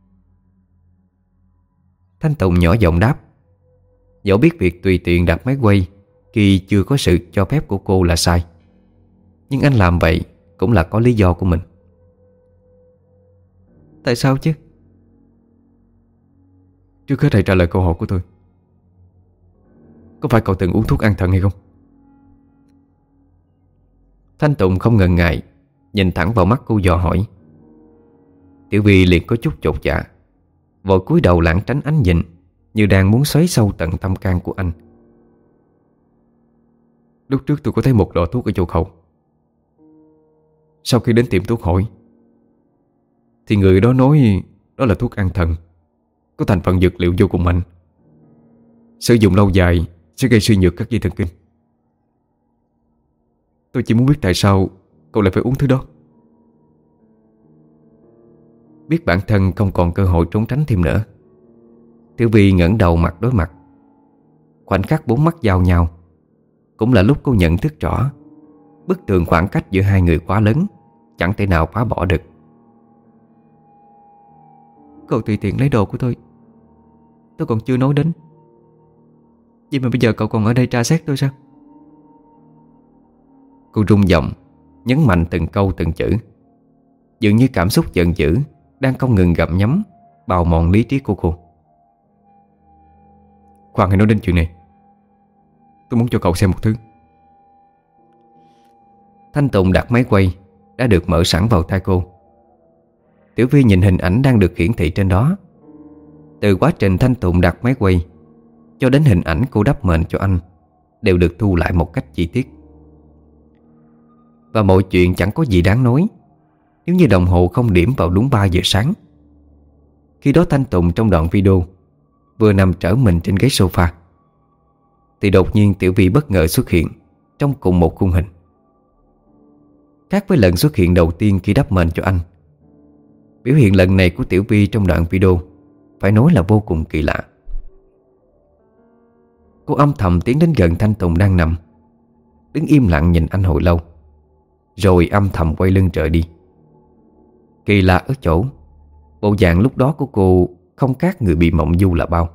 Thanh Tùng nhỏ giọng đáp. Dẫu biết việc tùy tiện đặt máy quay khi chưa có sự cho phép của cô là sai, nhưng anh làm vậy cũng là có lý do của mình. Tại sao chứ? Trước hết hãy trả lời câu hỏi của tôi. Có phải cậu từng uống thuốc an thần hay không? Thanh Tùng không ngần ngại nhìn thẳng vào mắt cô dò hỏi. Tiểu Vi liền có chút chột dạ, vội cúi đầu lảng tránh ánh nhìn, như đang muốn xoáy sâu tận tâm can của anh. Lúc trước tôi có thấy một lọ thuốc ở chỗ khẩu. Sau khi đến tiệm thuốc hỏi thì người đó nói đó là thuốc an thần, có thành phần dược liệu vô cùng mạnh, sử dụng lâu dài sẽ gây suy nhược các dây thần kinh. Tôi chỉ muốn biết tại sao cậu lại phải uống thứ đó. Biết bản thân không còn cơ hội trốn tránh thêm nữa, Tiểu Vi ngẩng đầu mặt đối mặt. Khoảnh khắc bốn mắt giao nhau cũng là lúc cô nhận thức rõ bức tường khoảng cách giữa hai người quá lớn, chẳng thể nào phá bỏ được. Cậu tùy tiện lấy đồ của tôi, tôi còn chưa nói đến. Vậy mà bây giờ cậu còn ở đây tra xét tôi sao? Cô rung giọng, nhấn mạnh từng câu từng chữ, dường như cảm xúc giận dữ đang không ngừng gặm nhấm, bào mòn lý trí của cô. Khoan, hãy nói đến chuyện này. Tôi muốn cho cậu xem một thứ. Thanh Tùng đặt máy quay đã được mở sẵn vào tay cô. Tiểu Vi nhìn hình ảnh đang được hiển thị trên đó. Từ quá trình Thanh Tùng đặt máy quay cho đến hình ảnh cô đắp mền cho anh đều được thu lại một cách chi tiết. Và mọi chuyện chẳng có gì đáng nói nếu như đồng hồ không điểm vào đúng ba giờ sáng. Khi đó Thanh Tùng trong đoạn video vừa nằm trở mình trên ghế sofa, thì đột nhiên Tiểu Vi bất ngờ xuất hiện trong cùng một khung hình. Khác với lần xuất hiện đầu tiên khi đắp mền cho anh, biểu hiện lần này của Tiểu Vi trong đoạn video phải nói là vô cùng kỳ lạ. Cô âm thầm tiến đến gần Thanh Tùng đang nằm, đứng im lặng nhìn anh hồi lâu, rồi âm thầm quay lưng rời đi. Kỳ lạ ở chỗ bộ dạng lúc đó của cô không khác người bị mộng du là bao.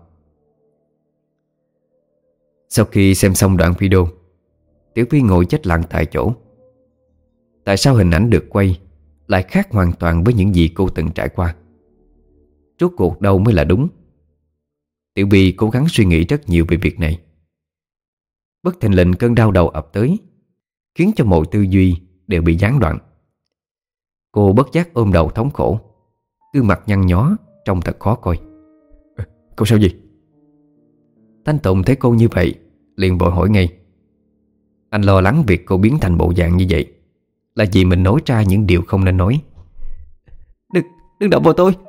Sau khi xem xong đoạn video, Tiểu Vi ngồi chết lặng tại chỗ. Tại sao hình ảnh được quay lại khác hoàn toàn với những gì cô từng trải qua? Rốt cuộc đâu mới là đúng? Tiểu Vi cố gắng suy nghĩ rất nhiều về việc này. Bất thình lình cơn đau đầu ập tới, khiến cho mọi tư duy đều bị gián đoạn. Cô bất giác ôm đầu thống khổ, gương mặt nhăn nhó trông thật khó coi. à, Cô sao gì? Thanh Tùng thấy cô như vậy liền vội hỏi ngay. Anh lo lắng việc cô biến thành bộ dạng như vậy là vì mình nói ra những điều không nên nói. Đừng, đừng động vào tôi!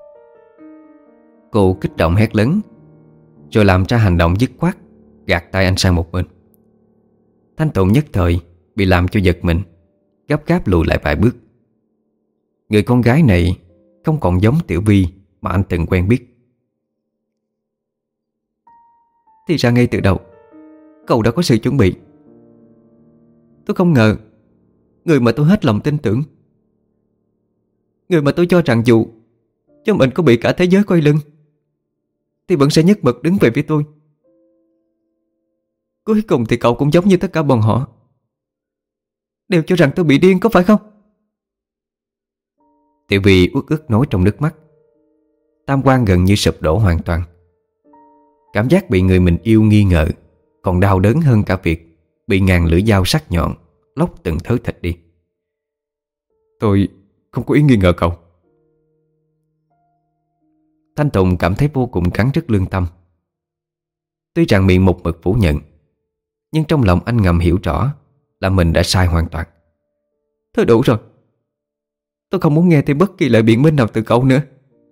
Cô kích động hét lớn, rồi làm ra hành động dứt khoát gạt tay anh sang một bên. Thanh Tùng nhất thời bị làm cho giật mình, gấp gáp lùi lại vài bước. Người con gái này không còn giống Tiểu Vi mà anh từng quen biết. Thì ra ngay từ đầu cậu đã có sự chuẩn bị. Tôi không ngờ người mà tôi hết lòng tin tưởng, người mà tôi cho rằng dù cho mình có bị cả thế giới quay lưng thì vẫn sẽ nhất mực đứng về phía tôi. Cuối cùng thì cậu cũng giống như tất cả bọn họ, đều cho rằng tôi bị điên, có phải không? Tiểu Vi uất ức nói trong nước mắt. Tam quan gần như sụp đổ hoàn toàn. Cảm giác bị người mình yêu nghi ngờ còn đau đớn hơn cả việc bị ngàn lưỡi dao sắc nhọn lóc từng thớ thịt đi. Tôi không có ý nghi ngờ cậu. Thanh Tùng cảm thấy vô cùng cắn rứt lương tâm. Tuy rằng miệng một mực phủ nhận, nhưng trong lòng anh ngầm hiểu rõ là mình đã sai hoàn toàn. Thôi đủ rồi, tôi không muốn nghe thêm bất kỳ lời biện minh nào từ cậu nữa.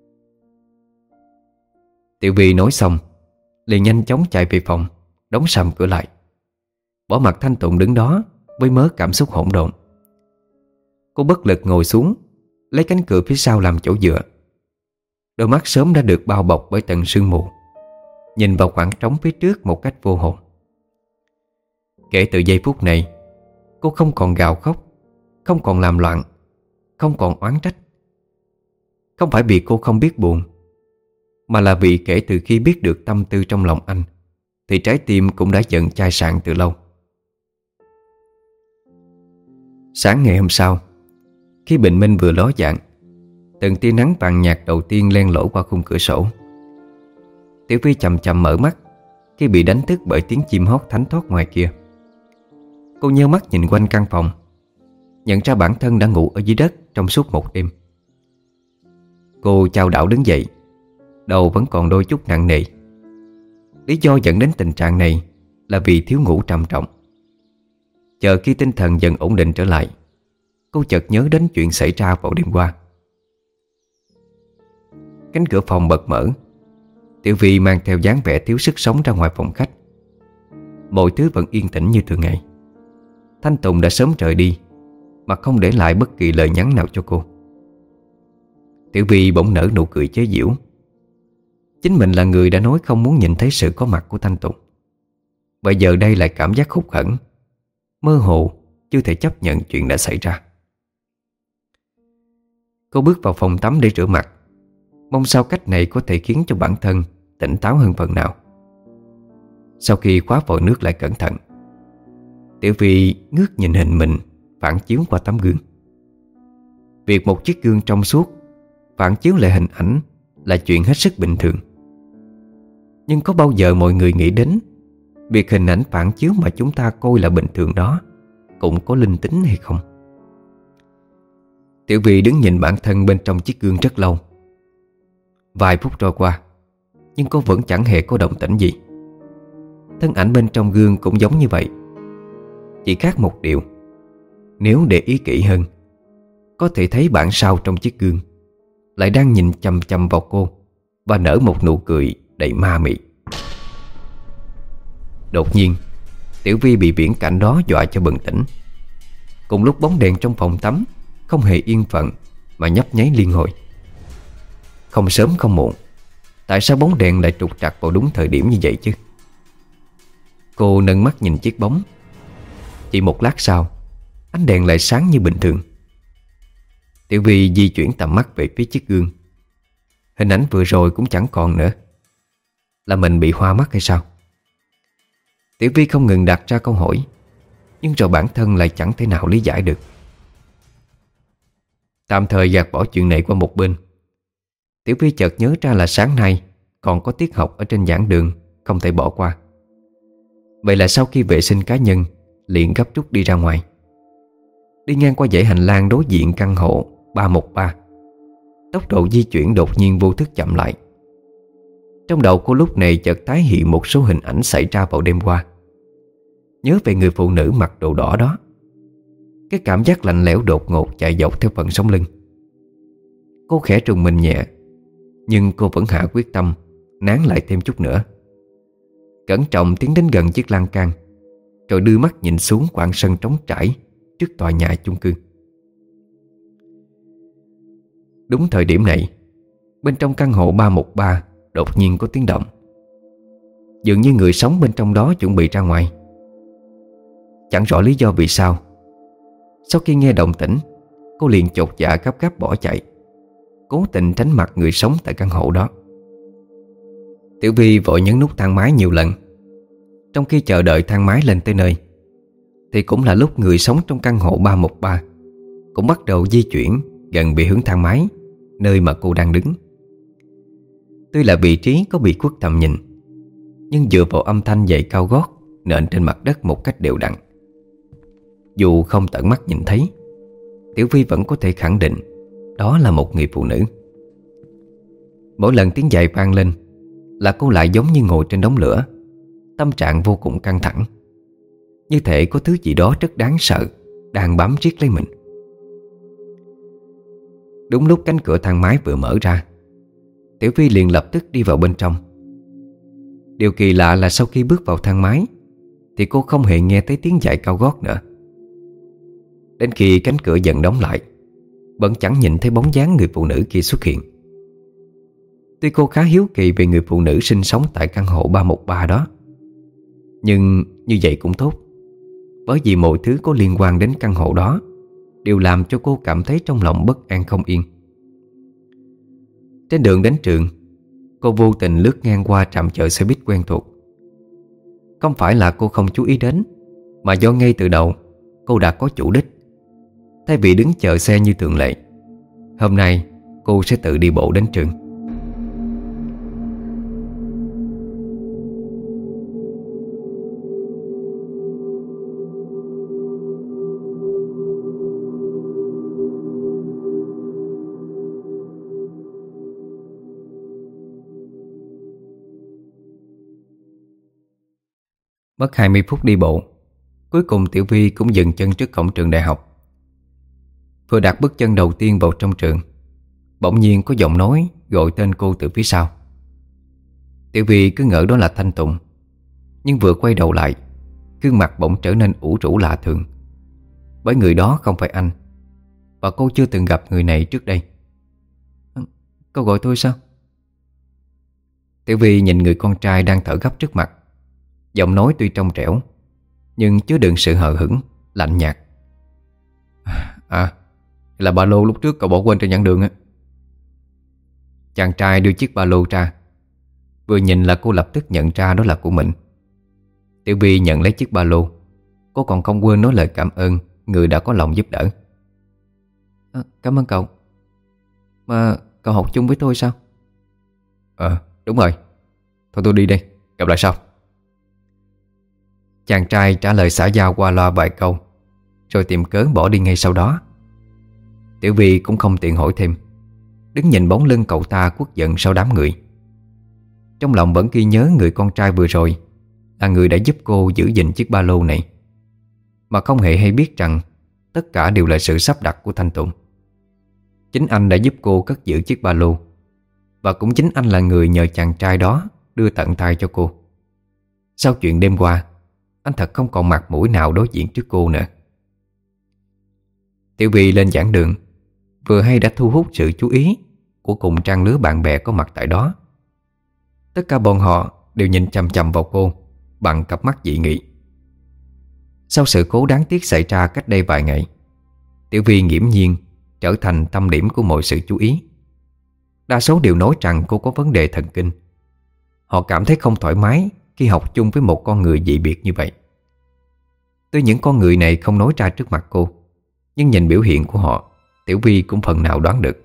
Tiểu Vi nói xong liền nhanh chóng chạy về phòng, đóng sầm cửa lại, bỏ mặc Thanh Tùng đứng đó với mớ cảm xúc hỗn độn. Cô bất lực ngồi xuống, lấy cánh cửa phía sau làm chỗ dựa. Đôi mắt sớm đã được bao bọc bởi tầng sương mù, nhìn vào khoảng trống phía trước một cách vô hồn. Kể từ giây phút này, cô không còn gào khóc, không còn làm loạn, không còn oán trách. Không phải vì cô không biết buồn, mà là vì kể từ khi biết được tâm tư trong lòng anh thì trái tim cũng đã dần chai sạn từ lâu. Sáng ngày hôm sau, khi bình minh vừa ló dạng, từng tia nắng vàng nhạt đầu tiên len lỏi qua khung cửa sổ. Tiểu Vi chậm chậm mở mắt khi bị đánh thức bởi tiếng chim hót thánh thót ngoài kia. Cô nheo mắt nhìn quanh căn phòng, nhận ra bản thân đã ngủ ở dưới đất trong suốt một đêm. Cô chao đảo đứng dậy, đầu vẫn còn đôi chút nặng nề. Lý do dẫn đến tình trạng này là vì thiếu ngủ trầm trọng. Chờ khi tinh thần dần ổn định trở lại, cô chợt nhớ đến chuyện xảy ra vào đêm qua. Cánh cửa phòng bật mở. Tiểu Vi mang theo dáng vẻ thiếu sức sống ra ngoài phòng khách. Mọi thứ vẫn yên tĩnh như thường ngày. Thanh Tùng đã sớm rời đi mà không để lại bất kỳ lời nhắn nào cho cô. Tiểu Vi bỗng nở nụ cười chế giễu. Chính mình là người đã nói không muốn nhìn thấy sự có mặt của Thanh Tùng. Bây giờ đây lại cảm giác hụt hẫng, mơ hồ, chưa thể chấp nhận chuyện đã xảy ra. Cô bước vào phòng tắm để rửa mặt, mong sao cách này có thể khiến cho bản thân tỉnh táo hơn phần nào. Sau khi khóa vòi nước lại cẩn thận, Tiểu Vi ngước nhìn hình mình phản chiếu qua tấm gương. Việc một chiếc gương trong suốt phản chiếu lại hình ảnh là chuyện hết sức bình thường. Nhưng có bao giờ mọi người nghĩ đến việc hình ảnh phản chiếu mà chúng ta coi là bình thường đó cũng có linh tính hay không? Tiểu Vi đứng nhìn bản thân bên trong chiếc gương rất lâu. Vài phút trôi qua, nhưng cô vẫn chẳng hề có động tĩnh gì. Thân ảnh bên trong gương cũng giống như vậy, chỉ khác một điều, Nếu để ý kỹ hơn, có thể thấy bản sao trong chiếc gương lại đang nhìn chằm chằm vào cô và nở một nụ cười đầy ma mị. Đột nhiên, Tiểu Vi bị viễn cảnh đó dọa cho bừng tỉnh. Cùng lúc bóng đèn trong phòng tắm không hề yên phận mà nhấp nháy liên hồi. Không sớm không muộn, tại sao bóng đèn lại trục trặc vào đúng thời điểm như vậy chứ? Cô nâng mắt nhìn chiếc bóng. Chỉ một lát sau, ánh đèn lại sáng như bình thường. Tiểu Vi di chuyển tầm mắt về phía chiếc gương. Hình ảnh vừa rồi cũng chẳng còn nữa. Là mình bị hoa mắt hay sao? Tiểu Vi không ngừng đặt ra câu hỏi, nhưng rồi bản thân lại chẳng thể nào lý giải được. Tạm thời gạt bỏ chuyện này qua một bên, Tiểu Vi chợt nhớ ra là sáng nay còn có tiết học ở trên giảng đường, không thể bỏ qua. Vậy là sau khi vệ sinh cá nhân, liền gấp rút đi ra ngoài. Đi ngang qua dãy hành lang đối diện căn hộ ba một ba, tốc độ di chuyển đột nhiên vô thức chậm lại. Trong đầu cô lúc này chợt tái hiện một số hình ảnh xảy ra vào đêm qua. Nhớ về người phụ nữ mặc đồ đỏ đó. Cái cảm giác lạnh lẽo đột ngột chạy dọc theo phần sống lưng. Cô khẽ trùng mình nhẹ, nhưng cô vẫn hạ quyết tâm nán lại thêm chút nữa. Cẩn trọng tiến đến gần chiếc lan can, rồi đưa mắt nhìn xuống quãng sân trống trải trước tòa nhà chung cư. Đúng thời điểm này, bên trong căn hộ ba một ba đột nhiên có tiếng động. Dường như người sống bên trong đó chuẩn bị ra ngoài. Chẳng rõ lý do vì sao, sau khi nghe động tĩnh, cô liền chột dạ gấp gáp bỏ chạy, cố tình tránh mặt người sống tại căn hộ đó. Tiểu Vi vội nhấn nút thang máy nhiều lần. Trong khi chờ đợi thang máy lên tới nơi, thì cũng là lúc người sống trong căn hộ ba một ba cũng bắt đầu di chuyển gần về hướng thang máy, nơi mà cô đang đứng. Tuy là vị trí có bị khuất tầm nhìn, nhưng dựa vào âm thanh giày cao gót nện trên mặt đất một cách đều đặn, dù không tận mắt nhìn thấy, Tiểu Vi vẫn có thể khẳng định đó là một người phụ nữ. Mỗi lần tiếng giày vang lên là cô lại giống như ngồi trên đống lửa, tâm trạng vô cùng căng thẳng, như thể có thứ gì đó rất đáng sợ đang bám riết lấy mình. Đúng lúc cánh cửa thang máy vừa mở ra, Tiểu Vi liền lập tức đi vào bên trong. Điều kỳ lạ là sau khi bước vào thang máy thì cô không hề nghe thấy tiếng giày cao gót nữa. Đến khi cánh cửa dần đóng lại, vẫn chẳng nhìn thấy bóng dáng người phụ nữ kia xuất hiện. Tuy cô khá hiếu kỳ về người phụ nữ sinh sống tại căn hộ ba một ba đó, nhưng như vậy cũng tốt, bởi vì mọi thứ có liên quan đến căn hộ đó đều làm cho cô cảm thấy trong lòng bất an không yên. Trên đường đến trường, cô vô tình lướt ngang qua trạm chờ xe buýt quen thuộc. Không phải là cô không chú ý đến, mà do ngay từ đầu cô đã có chủ đích. Thay vì đứng chờ xe như thường lệ, hôm nay cô sẽ tự đi bộ đến trường. Mất hai mươi phút đi bộ, cuối cùng Tiểu Vi cũng dừng chân trước cổng trường đại học. Vừa đặt bước chân đầu tiên vào trong trường, bỗng nhiên có giọng nói gọi tên cô từ phía sau. Tiểu Vi cứ ngỡ đó là Thanh Tùng, nhưng vừa quay đầu lại, gương mặt bỗng trở nên ủ rũ lạ thường. Bởi người đó không phải anh, và cô chưa từng gặp người này trước đây. Cô gọi tôi sao? Tiểu Vi nhìn người con trai đang thở gấp trước mặt. Giọng nói tuy trong trẻo, nhưng chứa đựng sự hờ hững, lạnh nhạt. À, là ba lô lúc trước cậu bỏ quên trên giảng đường á. Chàng trai đưa chiếc ba lô ra. Vừa nhìn là cô lập tức nhận ra đó là của mình. Tiểu Vi nhận lấy chiếc ba lô. Cô còn không quên nói lời cảm ơn người đã có lòng giúp đỡ. À, cảm ơn cậu. Mà cậu học chung với tôi sao? Ờ, đúng rồi. Thôi tôi đi đây, gặp lại sau. Chàng trai trả lời xã giao qua loa vài câu, rồi tìm cớ bỏ đi ngay sau đó. Tiểu Vi cũng không tiện hỏi thêm, đứng nhìn bóng lưng cậu ta khuất giận sau đám người. Trong lòng vẫn ghi nhớ người con trai vừa rồi là người đã giúp cô giữ gìn chiếc ba lô này, mà không hề hay biết rằng tất cả đều là sự sắp đặt của Thanh Tùng. Chính anh đã giúp cô cất giữ chiếc ba lô, và cũng chính anh là người nhờ chàng trai đó đưa tận tay cho cô. Sau chuyện đêm qua, anh thật không còn mặt mũi nào đối diện trước cô nữa. Tiểu Vy lên giảng đường vừa hay đã thu hút sự chú ý của cùng trang lứa bạn bè có mặt tại đó. Tất cả bọn họ đều nhìn chằm chằm vào cô bằng cặp mắt dị nghị. Sau sự cố đáng tiếc xảy ra cách đây vài ngày, Tiểu Vy nghiễm nhiên trở thành tâm điểm của mọi sự chú ý. Đa số đều nói rằng cô có vấn đề thần kinh. Họ cảm thấy không thoải mái khi học chung với một con người dị biệt như vậy. Tuy những con người này không nói ra trước mặt cô, nhưng nhìn biểu hiện của họ, Tiểu Vy cũng phần nào đoán được.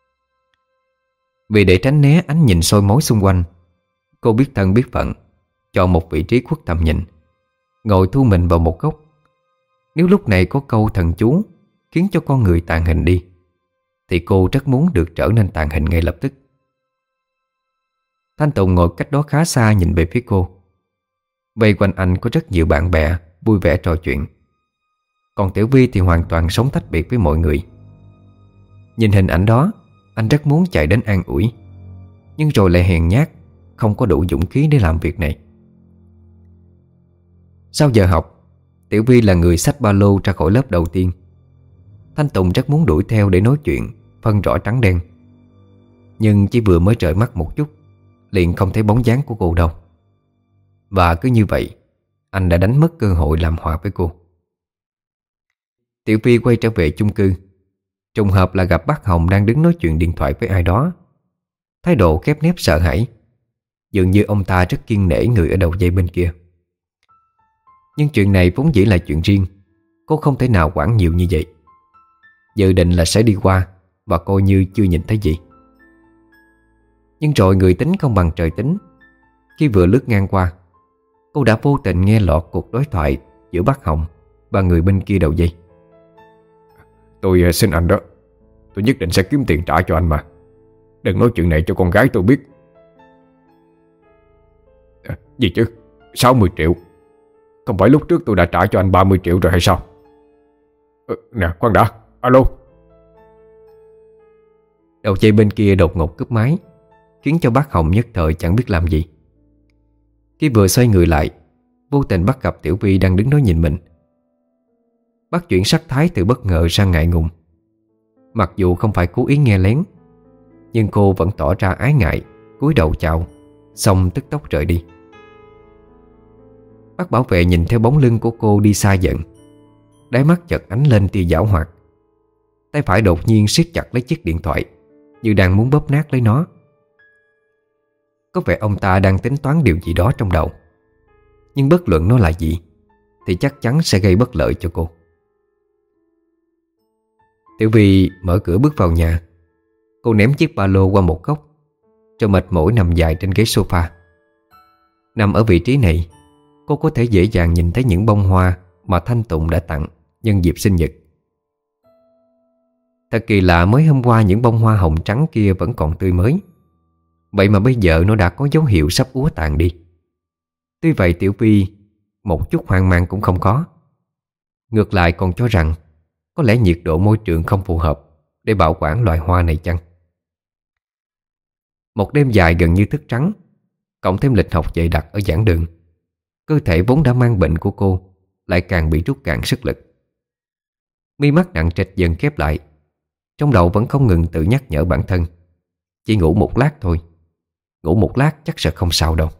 Vì để tránh né ánh nhìn soi mói xung quanh, cô biết thân biết phận, chọn một vị trí khuất tầm nhìn, ngồi thu mình vào một góc. Nếu lúc này có câu thần chú khiến cho con người tàn hình đi, thì cô rất muốn được trở nên tàn hình ngay lập tức. Thanh Tùng ngồi cách đó khá xa nhìn về phía cô. Vây quanh anh có rất nhiều bạn bè vui vẻ trò chuyện. Còn Tiểu Vy thì hoàn toàn sống tách biệt với mọi người. Nhìn hình ảnh đó, anh rất muốn chạy đến an ủi, nhưng rồi lại hèn nhát, không có đủ dũng khí để làm việc này. Sau giờ học, Tiểu Vy là người xách ba lô ra khỏi lớp đầu tiên. Thanh Tùng rất muốn đuổi theo để nói chuyện, phân rõ trắng đen. Nhưng chỉ vừa mới rời mắt một chút, liền không thấy bóng dáng của cô đâu. Và cứ như vậy, anh đã đánh mất cơ hội làm hòa với cô. Tiểu Vy quay trở về chung cư. Trùng hợp là gặp bác Hồng đang đứng nói chuyện điện thoại với ai đó. Thái độ khép nép sợ hãi, dường như ông ta rất kiêng nể người ở đầu dây bên kia. Nhưng chuyện này vốn dĩ là chuyện riêng, cô không thể nào quản nhiều như vậy. Dự định là sẽ đi qua và coi như chưa nhìn thấy gì. Nhưng rồi người tính không bằng trời tính. Khi vừa lướt ngang qua, cô đã vô tình nghe lọt cuộc đối thoại giữa bác Hồng và người bên kia đầu dây. Tôi xin anh đó, tôi nhất định sẽ kiếm tiền trả cho anh mà. Đừng nói chuyện này cho con gái tôi biết. À, gì chứ, sáu mươi triệu. Không phải lúc trước tôi đã trả cho anh ba mươi triệu rồi hay sao? Ừ, nè, khoan đã, alo. Đầu dây bên kia đột ngột cúp máy, khiến cho bác Hồng nhất thời chẳng biết làm gì. Khi vừa xoay người lại, vô tình bắt gặp Tiểu Vy đang đứng đó nhìn mình. Bác chuyển sắc thái từ bất ngờ sang ngại ngùng. Mặc dù không phải cố ý nghe lén, nhưng cô vẫn tỏ ra ái ngại, cúi đầu chào, xong tức tốc rời đi. Bác bảo vệ nhìn theo bóng lưng của cô đi xa dần, đáy mắt chợt ánh lên tia giảo hoạt. Tay phải đột nhiên siết chặt lấy chiếc điện thoại, như đang muốn bóp nát lấy nó. Có vẻ ông ta đang tính toán điều gì đó trong đầu, nhưng bất luận nó là gì thì chắc chắn sẽ gây bất lợi cho cô. Tiểu Vy mở cửa bước vào nhà. Cô ném chiếc ba lô qua một góc, rồi mệt mỏi nằm dài trên ghế sofa. Nằm ở vị trí này, cô có thể dễ dàng nhìn thấy những bông hoa mà Thanh Tùng đã tặng nhân dịp sinh nhật. Thật kỳ lạ, mới hôm qua những bông hoa hồng trắng kia vẫn còn tươi mới, vậy mà bây giờ nó đã có dấu hiệu sắp úa tàn đi. Tuy vậy Tiểu Vy một chút hoang mang cũng không có. Ngược lại còn cho rằng có lẽ nhiệt độ môi trường không phù hợp để bảo quản loài hoa này chăng. Một đêm dài gần như thức trắng, cộng thêm lịch học dày đặc ở giảng đường, cơ thể vốn đã mang bệnh của cô lại càng bị rút cạn sức lực. Mi mắt nặng trịch dần khép lại, trong đầu vẫn không ngừng tự nhắc nhở bản thân chỉ ngủ một lát thôi, ngủ một lát chắc sẽ không sao đâu.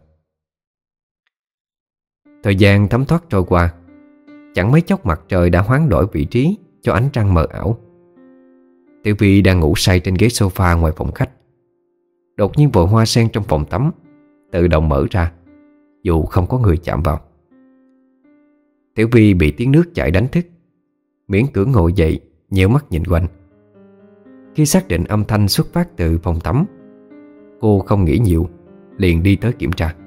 Thời gian thấm thoát trôi qua, chẳng mấy chốc mặt trời đã hoán đổi vị trí cho ánh trăng mờ ảo. Tiểu Vy đang ngủ say trên ghế sofa ngoài phòng khách. Đột nhiên vòi hoa sen trong phòng tắm tự động mở ra, dù không có người chạm vào. Tiểu Vy bị tiếng nước chảy đánh thức, miễn cưỡng ngồi dậy, nheo mắt nhìn quanh. Khi xác định âm thanh xuất phát từ phòng tắm, cô không nghĩ nhiều, liền đi tới kiểm tra.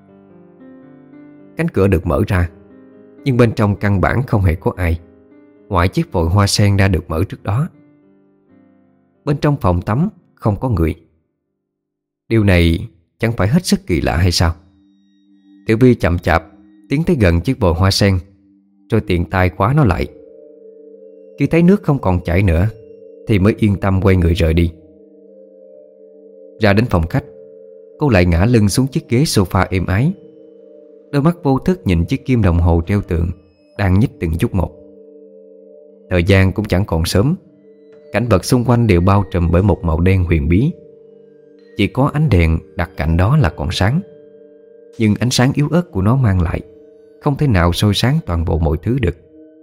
Cánh cửa được mở ra, nhưng bên trong căn bản không hề có ai, ngoại chiếc vòi hoa sen đã được mở trước đó. Bên trong phòng tắm không có người. Điều này chẳng phải hết sức kỳ lạ hay sao? Tiểu Vy chậm chạp tiến tới gần chiếc vòi hoa sen, rồi tiện tay khóa nó lại. Khi thấy nước không còn chảy nữa thì mới yên tâm quay người rời đi. Ra đến phòng khách, cô lại ngã lưng xuống chiếc ghế sofa êm ái. Đôi mắt vô thức nhìn chiếc kim đồng hồ treo tường đang nhích từng chút một. Thời gian cũng chẳng còn sớm. Cảnh vật xung quanh đều bao trùm bởi một màu đen huyền bí. Chỉ có ánh đèn đặt cạnh đó là còn sáng, nhưng ánh sáng yếu ớt của nó mang lại không thể nào soi sáng toàn bộ mọi thứ được.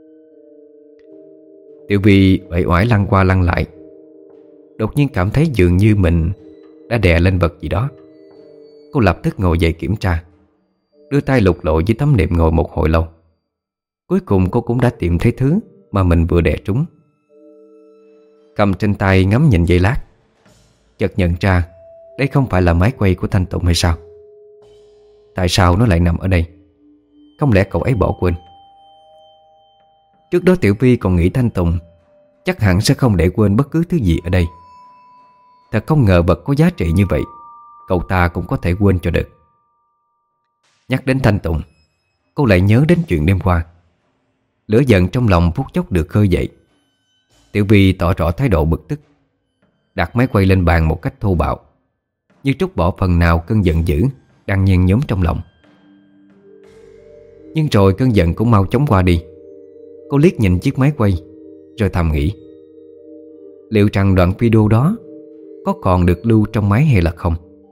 Tiểu Vi uể oải lăn qua lăn lại, đột nhiên cảm thấy dường như mình đã đè lên vật gì đó. Cô lập tức ngồi dậy kiểm tra, đưa tay lục lội dưới tấm nệm ngồi một hồi lâu. Cuối cùng cô cũng đã tìm thấy thứ mà mình vừa đè trúng. Cầm trên tay ngắm nhìn giây lát, chợt nhận ra đây không phải là máy quay của Thanh Tùng hay sao? Tại sao nó lại nằm ở đây? Không lẽ cậu ấy bỏ quên? Trước đó Tiểu Vi còn nghĩ Thanh Tùng chắc hẳn sẽ không để quên bất cứ thứ gì ở đây. Thật không ngờ vật có giá trị như vậy cậu ta cũng có thể quên cho được. Nhắc đến Thanh Tùng, cô lại nhớ đến chuyện đêm qua. Lửa giận trong lòng phút chốc được khơi dậy. Tiểu Vi tỏ rõ thái độ bực tức, đặt máy quay lên bàn một cách thô bạo, như trút bỏ phần nào cơn giận dữ đang nhen nhóm trong lòng. Nhưng rồi cơn giận cũng mau chóng qua đi. Cô liếc nhìn chiếc máy quay rồi thầm nghĩ, liệu rằng đoạn video đó có còn được lưu trong máy hay là không?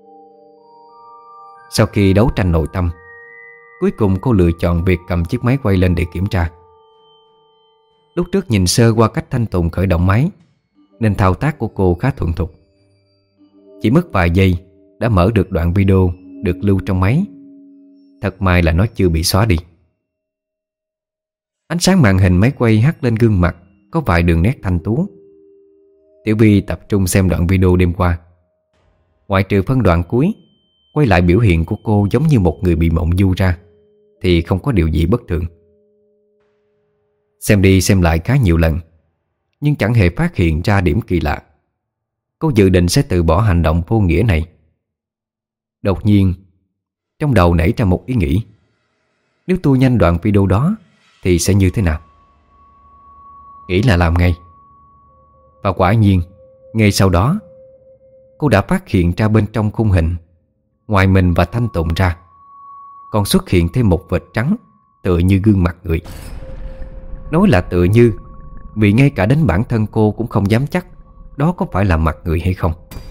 Sau khi đấu tranh nội tâm, cuối cùng cô lựa chọn việc cầm chiếc máy quay lên để kiểm tra. Lúc trước nhìn sơ qua cách Thanh Tùng khởi động máy nên thao tác của cô khá thuần thục. Chỉ mất vài giây đã mở được đoạn video được lưu trong máy. Thật may là nó chưa bị xóa đi. Ánh sáng màn hình máy quay hắt lên gương mặt có vài đường nét thanh tú. Tiểu Vi tập trung xem đoạn video đêm qua. Ngoại trừ phân đoạn cuối quay lại biểu hiện của cô giống như một người bị mộng du ra, thì không có điều gì bất thường. Xem đi xem lại khá nhiều lần, nhưng chẳng hề phát hiện ra điểm kỳ lạ. Cô dự định sẽ từ bỏ hành động vô nghĩa này. Đột nhiên trong đầu nảy ra một ý nghĩ, nếu tua nhanh đoạn video đó thì sẽ như thế nào? Nghĩ là làm ngay. Và quả nhiên, ngay sau đó cô đã phát hiện ra bên trong khung hình, ngoài mình và Thanh Tùng ra, còn xuất hiện thêm một vệt trắng tựa như gương mặt người. Nói là tựa như, vì ngay cả đến bản thân cô cũng không dám chắc đó có phải là mặt người hay không.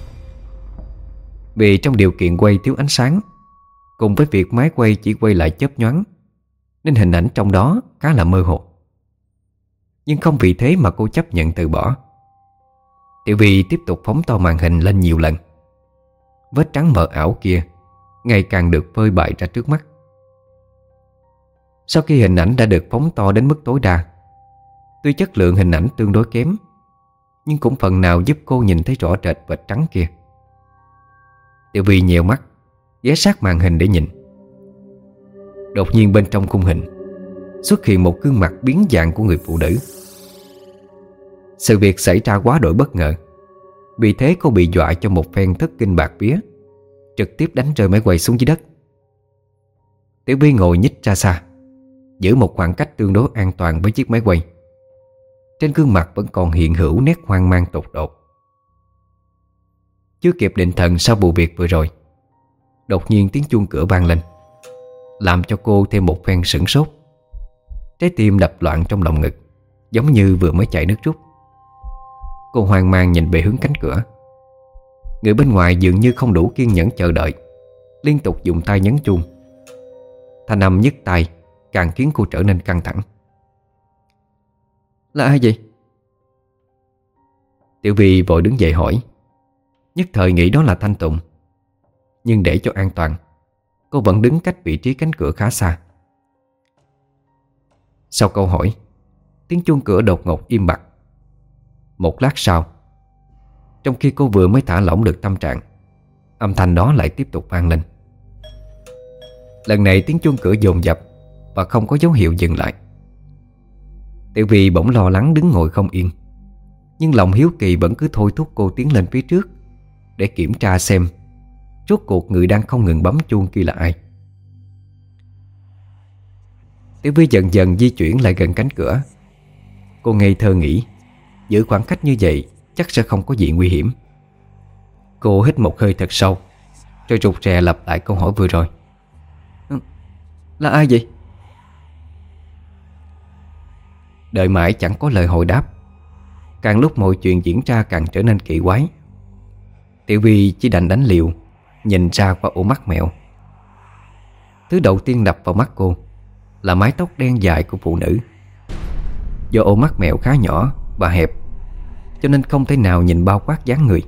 Vì trong điều kiện quay thiếu ánh sáng, cùng với việc máy quay chỉ quay lại chớp nhoáng, nên hình ảnh trong đó khá là mơ hồ. Nhưng không vì thế mà cô chấp nhận từ bỏ. Tiểu Vi tiếp tục phóng to màn hình lên nhiều lần. Vết trắng mờ ảo kia ngày càng được phơi bày ra trước mắt. Sau khi hình ảnh đã được phóng to đến mức tối đa, tuy chất lượng hình ảnh tương đối kém, nhưng cũng phần nào giúp cô nhìn thấy rõ rệt vệt trắng kia. Tiểu Vi nhèo mắt, ghé sát màn hình để nhìn. Đột nhiên bên trong khung hình xuất hiện một gương mặt biến dạng của người phụ nữ. Sự việc xảy ra quá đổi bất ngờ, vì thế cô bị dọa cho một phen thất kinh bạt vía, trực tiếp đánh rơi máy quay xuống dưới đất. Tiểu Vi ngồi nhích ra xa, giữ một khoảng cách tương đối an toàn với chiếc máy quay. Trên gương mặt vẫn còn hiện hữu nét hoang mang tột độ. Chưa kịp định thần sau vụ việc vừa rồi, đột nhiên tiếng chuông cửa vang lên, làm cho cô thêm một phen sửng sốt. Trái tim đập loạn trong lòng ngực, giống như vừa mới chảy nước rút. Cô hoang mang nhìn về hướng cánh cửa. Người bên ngoài dường như không đủ kiên nhẫn chờ đợi, liên tục dùng tay nhấn chuông. Thanh âm nhức tai càng khiến cô trở nên căng thẳng. Là ai vậy? Tiểu Vi vội đứng dậy hỏi. Nhất thời nghĩ đó là Thanh Tùng, nhưng để cho an toàn, cô vẫn đứng cách vị trí cánh cửa khá xa. Sau câu hỏi, tiếng chuông cửa đột ngột im bặt. Một lát sau, trong khi cô vừa mới thả lỏng được tâm trạng, âm thanh đó lại tiếp tục vang lên. Lần này tiếng chuông cửa dồn dập và không có dấu hiệu dừng lại. Tiểu Vi bỗng lo lắng đứng ngồi không yên, nhưng lòng hiếu kỳ vẫn cứ thôi thúc cô tiến lên phía trước để kiểm tra xem rốt cuộc người đang không ngừng bấm chuông kia là ai. Tiểu Vi dần dần di chuyển lại gần cánh cửa. Cô ngây thơ nghĩ giữ khoảng cách như vậy chắc sẽ không có gì nguy hiểm. Cô hít một hơi thật sâu, rồi rụt rè lặp lại câu hỏi vừa rồi. Là ai vậy? Đợi mãi chẳng có lời hồi đáp. Càng lúc mọi chuyện diễn ra càng trở nên kỳ quái. Tiểu Vi chỉ đành đánh liều, nhìn ra qua ổ mắt mèo. Thứ đầu tiên đập vào mắt cô là mái tóc đen dài của phụ nữ. Do ổ mắt mèo khá nhỏ và hẹp, cho nên không thể nào nhìn bao quát dáng người.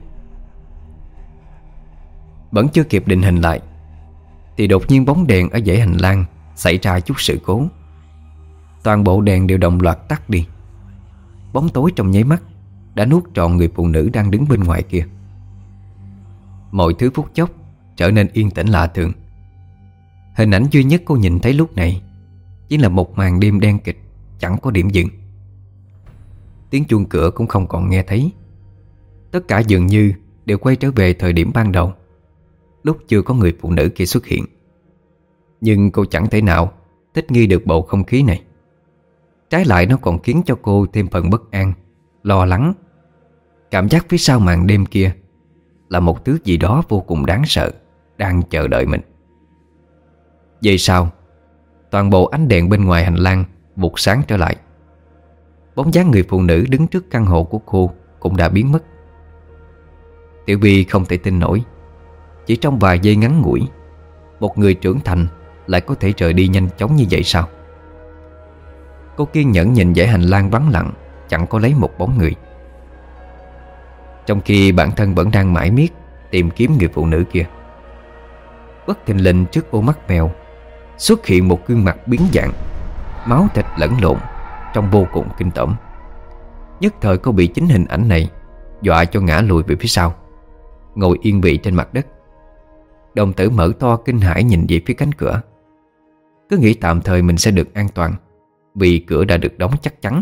Vẫn chưa kịp định hình lại thì đột nhiên bóng đèn ở dãy hành lang xảy ra chút sự cố. Toàn bộ đèn đều đồng loạt tắt đi. Bóng tối trong nháy mắt đã nuốt trọn người phụ nữ đang đứng bên ngoài kia. Mọi thứ phút chốc trở nên yên tĩnh lạ thường. Hình ảnh duy nhất cô nhìn thấy lúc này chỉ là một màn đêm đen kịch, chẳng có điểm dừng. Tiếng chuông cửa cũng không còn nghe thấy. Tất cả dường như đều quay trở về thời điểm ban đầu, lúc chưa có người phụ nữ kia xuất hiện. Nhưng cô chẳng thể nào thích nghi được bầu không khí này. Trái lại nó còn khiến cho cô thêm phần bất an, lo lắng. Cảm giác phía sau màn đêm kia là một thứ gì đó vô cùng đáng sợ đang chờ đợi mình. Giây sau, toàn bộ ánh đèn bên ngoài hành lang vụt sáng trở lại. Bóng dáng người phụ nữ đứng trước căn hộ của cô cũng đã biến mất. Tiểu Vi không thể tin nổi, chỉ trong vài giây ngắn ngủi, một người trưởng thành lại có thể rời đi nhanh chóng như vậy sao? Cô kiên nhẫn nhìn dãy hành lang vắng lặng, chẳng có lấy một bóng người. Trong khi bản thân vẫn đang mải miết tìm kiếm người phụ nữ kia, bất thình lình trước ô mắt mèo xuất hiện một gương mặt biến dạng, máu thịt lẫn lộn, trông vô cùng kinh tởm. Nhất thời cô bị chính hình ảnh này dọa cho ngã lùi về phía sau, ngồi yên vị trên mặt đất. Đồng tử mở to kinh hãi nhìn về phía cánh cửa, cứ nghĩ tạm thời mình sẽ được an toàn vì cửa đã được đóng chắc chắn.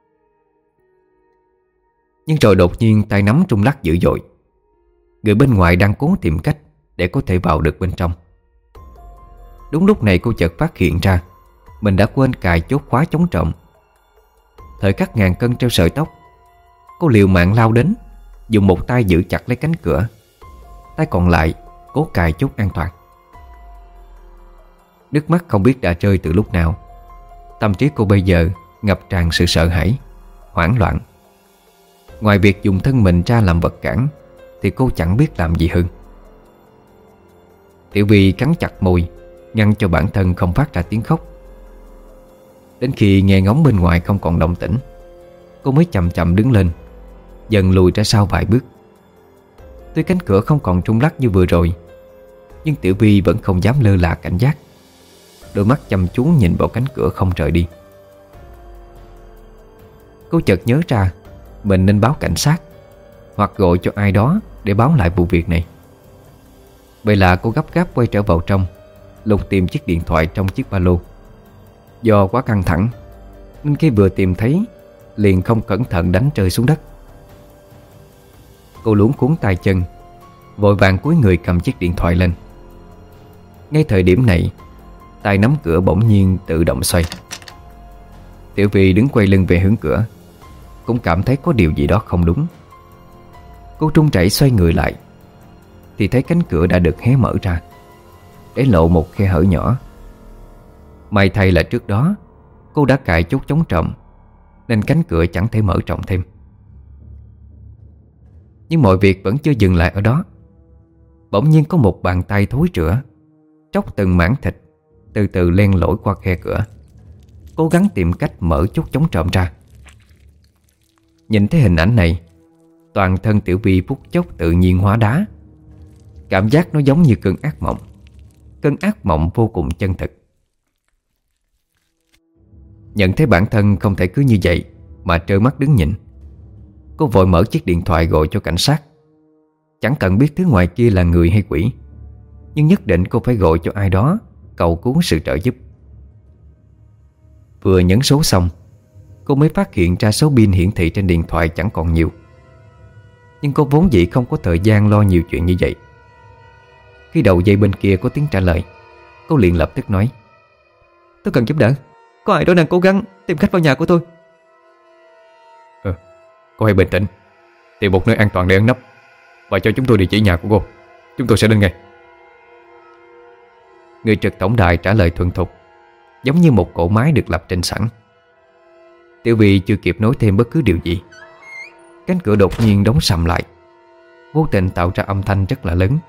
Nhưng rồi đột nhiên tay nắm rung lắc dữ dội. Người bên ngoài đang cố tìm cách để có thể vào được bên trong. Đúng lúc này cô chợt phát hiện ra mình đã quên cài chốt khóa chống trộm. Thời khắc ngàn cân treo sợi tóc, cô liều mạng lao đến, dùng một tay giữ chặt lấy cánh cửa, tay còn lại cố cài chốt an toàn. Nước mắt không biết đã rơi từ lúc nào. Tâm trí cô bây giờ ngập tràn sự sợ hãi, hoảng loạn. Ngoài việc dùng thân mình ra làm vật cản thì cô chẳng biết làm gì hơn. Tiểu Vi cắn chặt môi, ngăn cho bản thân không phát ra tiếng khóc. Đến khi nghe ngóng bên ngoài không còn động tĩnh, cô mới chậm chậm đứng lên, dần lùi ra sau vài bước. Tuy cánh cửa không còn rung lắc như vừa rồi, nhưng Tiểu Vi vẫn không dám lơ là cảnh giác, đôi mắt chăm chú nhìn vào cánh cửa không rời đi. Cô chợt nhớ ra mình nên báo cảnh sát hoặc gọi cho ai đó để báo lại vụ việc này. Vậy là cô gấp gáp quay trở vào trong, lục tìm chiếc điện thoại trong chiếc ba lô. Do quá căng thẳng nên khi vừa tìm thấy liền không cẩn thận đánh rơi xuống đất. Cô luống cuống tay chân, vội vàng cúi người cầm chiếc điện thoại lên. Ngay thời điểm này, tay nắm cửa bỗng nhiên tự động xoay. Tiểu Vi đứng quay lưng về hướng cửa, cũng cảm thấy có điều gì đó không đúng. Cô trung chảy xoay người lại thì thấy cánh cửa đã được hé mở ra, để lộ một khe hở nhỏ. May thay là trước đó cô đã cài chốt chống trộm, nên cánh cửa chẳng thể mở rộng thêm. Nhưng mọi việc vẫn chưa dừng lại ở đó. Bỗng nhiên có một bàn tay thối rữa tróc từng mảng thịt từ từ len lỏi qua khe cửa, cố gắng tìm cách mở chốt chống trộm ra. Nhìn thấy hình ảnh này, toàn thân Tiểu Vi phút chốc tự nhiên hóa đá. Cảm giác nó giống như cơn ác mộng, cơn ác mộng vô cùng chân thực. Nhận thấy bản thân không thể cứ như vậy mà trơ mắt đứng nhìn, cô vội mở chiếc điện thoại gọi cho cảnh sát. Chẳng cần biết thứ ngoài kia là người hay quỷ, nhưng nhất định cô phải gọi cho ai đó cầu cứu sự trợ giúp. Vừa nhấn số xong, cô mới phát hiện ra số pin hiển thị trên điện thoại chẳng còn nhiều. Nhưng cô vốn dĩ không có thời gian lo nhiều chuyện như vậy. Khi đầu dây bên kia có tiếng trả lời, cô liền lập tức nói: "Tôi cần giúp đỡ, có ai đó đang cố gắng tìm cách vào nhà của tôi." Cô hãy bình tĩnh, tìm một nơi an toàn để ẩn nấp và cho chúng tôi địa chỉ nhà của cô. Chúng tôi sẽ đến ngay. Người trực tổng đài trả lời thuần thục, giống như một cỗ máy được lập trình sẵn. Tiểu Vy chưa kịp nói thêm bất cứ điều gì, cánh cửa đột nhiên đóng sầm lại, vô tình tạo ra âm thanh rất là lớn.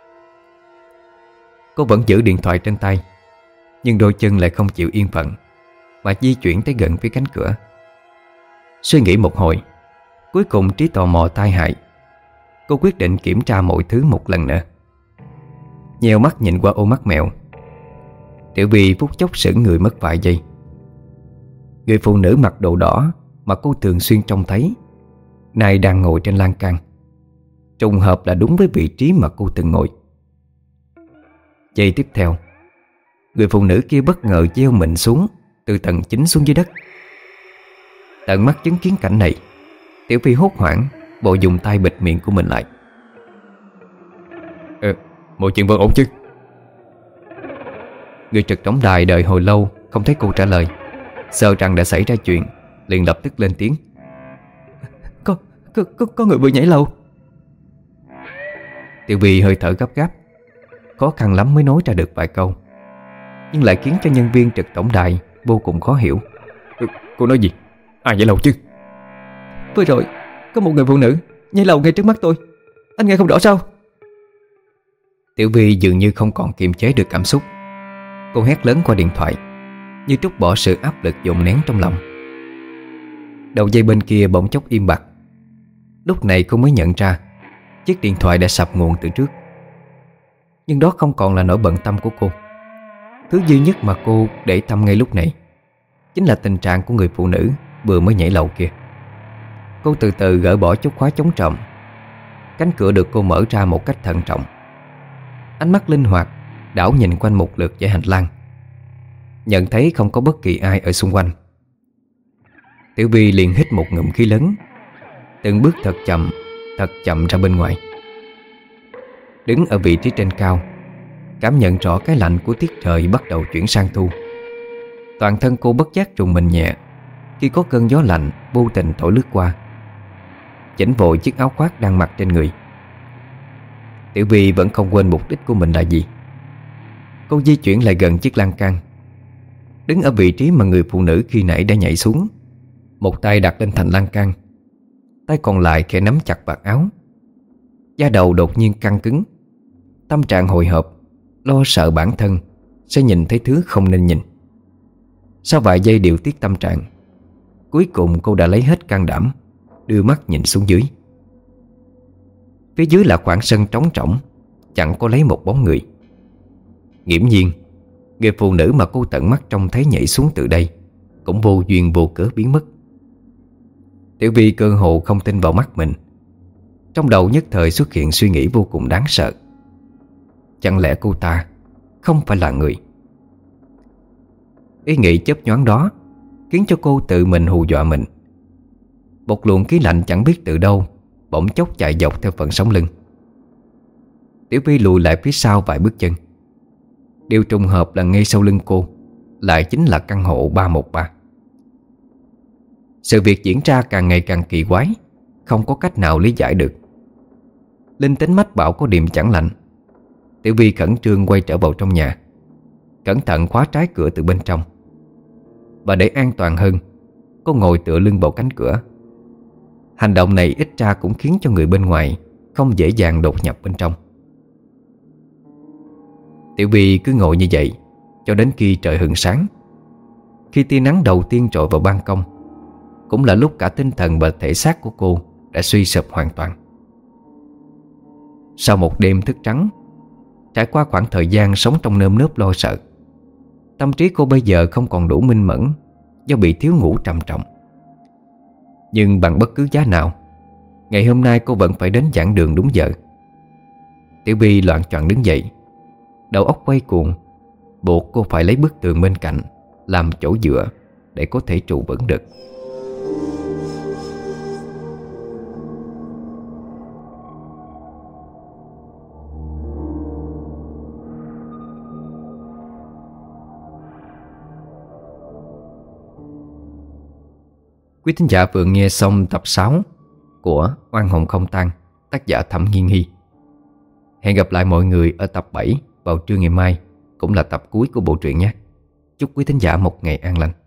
Cô vẫn giữ điện thoại trên tay, nhưng đôi chân lại không chịu yên phận mà di chuyển tới gần phía cánh cửa. Suy nghĩ một hồi, cuối cùng trí tò mò tai hại, cô quyết định kiểm tra mọi thứ một lần nữa. Nheo mắt nhìn qua ô mắt mèo, Tiểu Vy phút chốc sững người mất vài giây. Người phụ nữ mặc đồ đỏ mà cô thường xuyên trông thấy nay đang ngồi trên lan can, trùng hợp là đúng với vị trí mà cô từng ngồi. Giây tiếp theo, người phụ nữ kia bất ngờ gieo mình xuống từ tầng chín xuống dưới đất. Tận mắt chứng kiến cảnh này, Tiểu Vy hốt hoảng vội dùng tay bịt miệng của mình lại. Ờ, mọi chuyện vẫn ổn chứ? Người trực tổng đài đợi hồi lâu không thấy cô trả lời, sợ rằng đã xảy ra chuyện, liền lập tức lên tiếng. Có, có, có, có người vừa nhảy lầu. Tiểu Vy hơi thở gấp gáp, khó khăn lắm mới nói ra được vài câu, nhưng lại khiến cho nhân viên trực tổng đài vô cùng khó hiểu. Ừ, cô nói gì? Ai nhảy lầu chứ? Vừa rồi có một người phụ nữ nhảy lầu ngay trước mắt tôi. Anh nghe không rõ sao? Tiểu Vy dường như không còn kiềm chế được cảm xúc. Cô hét lớn qua điện thoại, như trút bỏ sự áp lực dồn nén trong lòng. Đầu dây bên kia bỗng chốc im bặt. Lúc này cô mới nhận ra chiếc điện thoại đã sập nguồn từ trước. Nhưng đó không còn là nỗi bận tâm của cô. Thứ duy nhất mà cô để tâm ngay lúc này chính là tình trạng của người phụ nữ vừa mới nhảy lầu kia. Cô từ từ gỡ bỏ chốt khóa chống trộm. Cánh cửa được cô mở ra một cách thận trọng. Ánh mắt linh hoạt đảo nhìn quanh một lượt dãy hành lang, nhận thấy không có bất kỳ ai ở xung quanh. Tiểu Vy liền hít một ngụm khí lớn, từng bước thật chậm, thật chậm ra bên ngoài. Đứng ở vị trí trên cao, cảm nhận rõ cái lạnh của tiết trời bắt đầu chuyển sang thu. Toàn thân cô bất giác rùng mình nhẹ khi có cơn gió lạnh vô tình thổi lướt qua, chỉnh vội chiếc áo khoác đang mặc trên người. Tiểu Vy vẫn không quên mục đích của mình là gì. Cô di chuyển lại gần chiếc lan can, đứng ở vị trí mà người phụ nữ khi nãy đã nhảy xuống, một tay đặt lên thành lan can, tay còn lại khẽ nắm chặt vạt áo. Da đầu đột nhiên căng cứng, tâm trạng hồi hộp, lo sợ bản thân sẽ nhìn thấy thứ không nên nhìn. Sau vài giây điều tiết tâm trạng, cuối cùng cô đã lấy hết can đảm đưa mắt nhìn xuống dưới. Phía dưới là khoảng sân trống trỏng, chẳng có lấy một bóng người. Nghiễm nhiên, người phụ nữ mà cô tận mắt trông thấy nhảy xuống từ đây cũng vô duyên vô cớ biến mất. Tiểu Vy cơ hồ không tin vào mắt mình. Trong đầu nhất thời xuất hiện suy nghĩ vô cùng đáng sợ. Chẳng lẽ cô ta không phải là người? Ý nghĩ chớp nhoáng đó khiến cho cô tự mình hù dọa mình. Một luồng khí lạnh chẳng biết từ đâu bỗng chốc chạy dọc theo phần sống lưng. Tiểu Vy lùi lại phía sau vài bước chân. Điều trùng hợp là ngay sau lưng cô lại chính là căn hộ ba một ba. Sự việc diễn ra càng ngày càng kỳ quái, không có cách nào lý giải được. Linh tính mách bảo có điềm chẳng lành. Tiểu Vy khẩn trương quay trở vào trong nhà, cẩn thận khóa trái cửa từ bên trong. Và để an toàn hơn, cô ngồi tựa lưng vào cánh cửa. Hành động này ít ra cũng khiến cho người bên ngoài không dễ dàng đột nhập bên trong. Tiểu Vy cứ ngồi như vậy cho đến khi trời hừng sáng. Khi tia nắng đầu tiên trội vào ban công, cũng là lúc cả tinh thần và thể xác của cô đã suy sụp hoàn toàn. Sau một đêm thức trắng, trải qua khoảng thời gian sống trong nơm nớp lo sợ, tâm trí cô bây giờ không còn đủ minh mẫn do bị thiếu ngủ trầm trọng. Nhưng bằng bất cứ giá nào, ngày hôm nay cô vẫn phải đến giảng đường đúng giờ. Tiểu Vy loạng choạng đứng dậy, đầu óc quay cuồng, buộc cô phải lấy bức tường bên cạnh làm chỗ dựa để có thể trụ vững được. Quý thính giả vừa nghe xong tập sáu của Oan hồn không tan, tác giả Thẩm Nghiên Hy. Hẹn gặp lại mọi người ở tập bảy vào trưa ngày mai, cũng là tập cuối của bộ truyện nhé. Chúc quý thính giả một ngày an lành.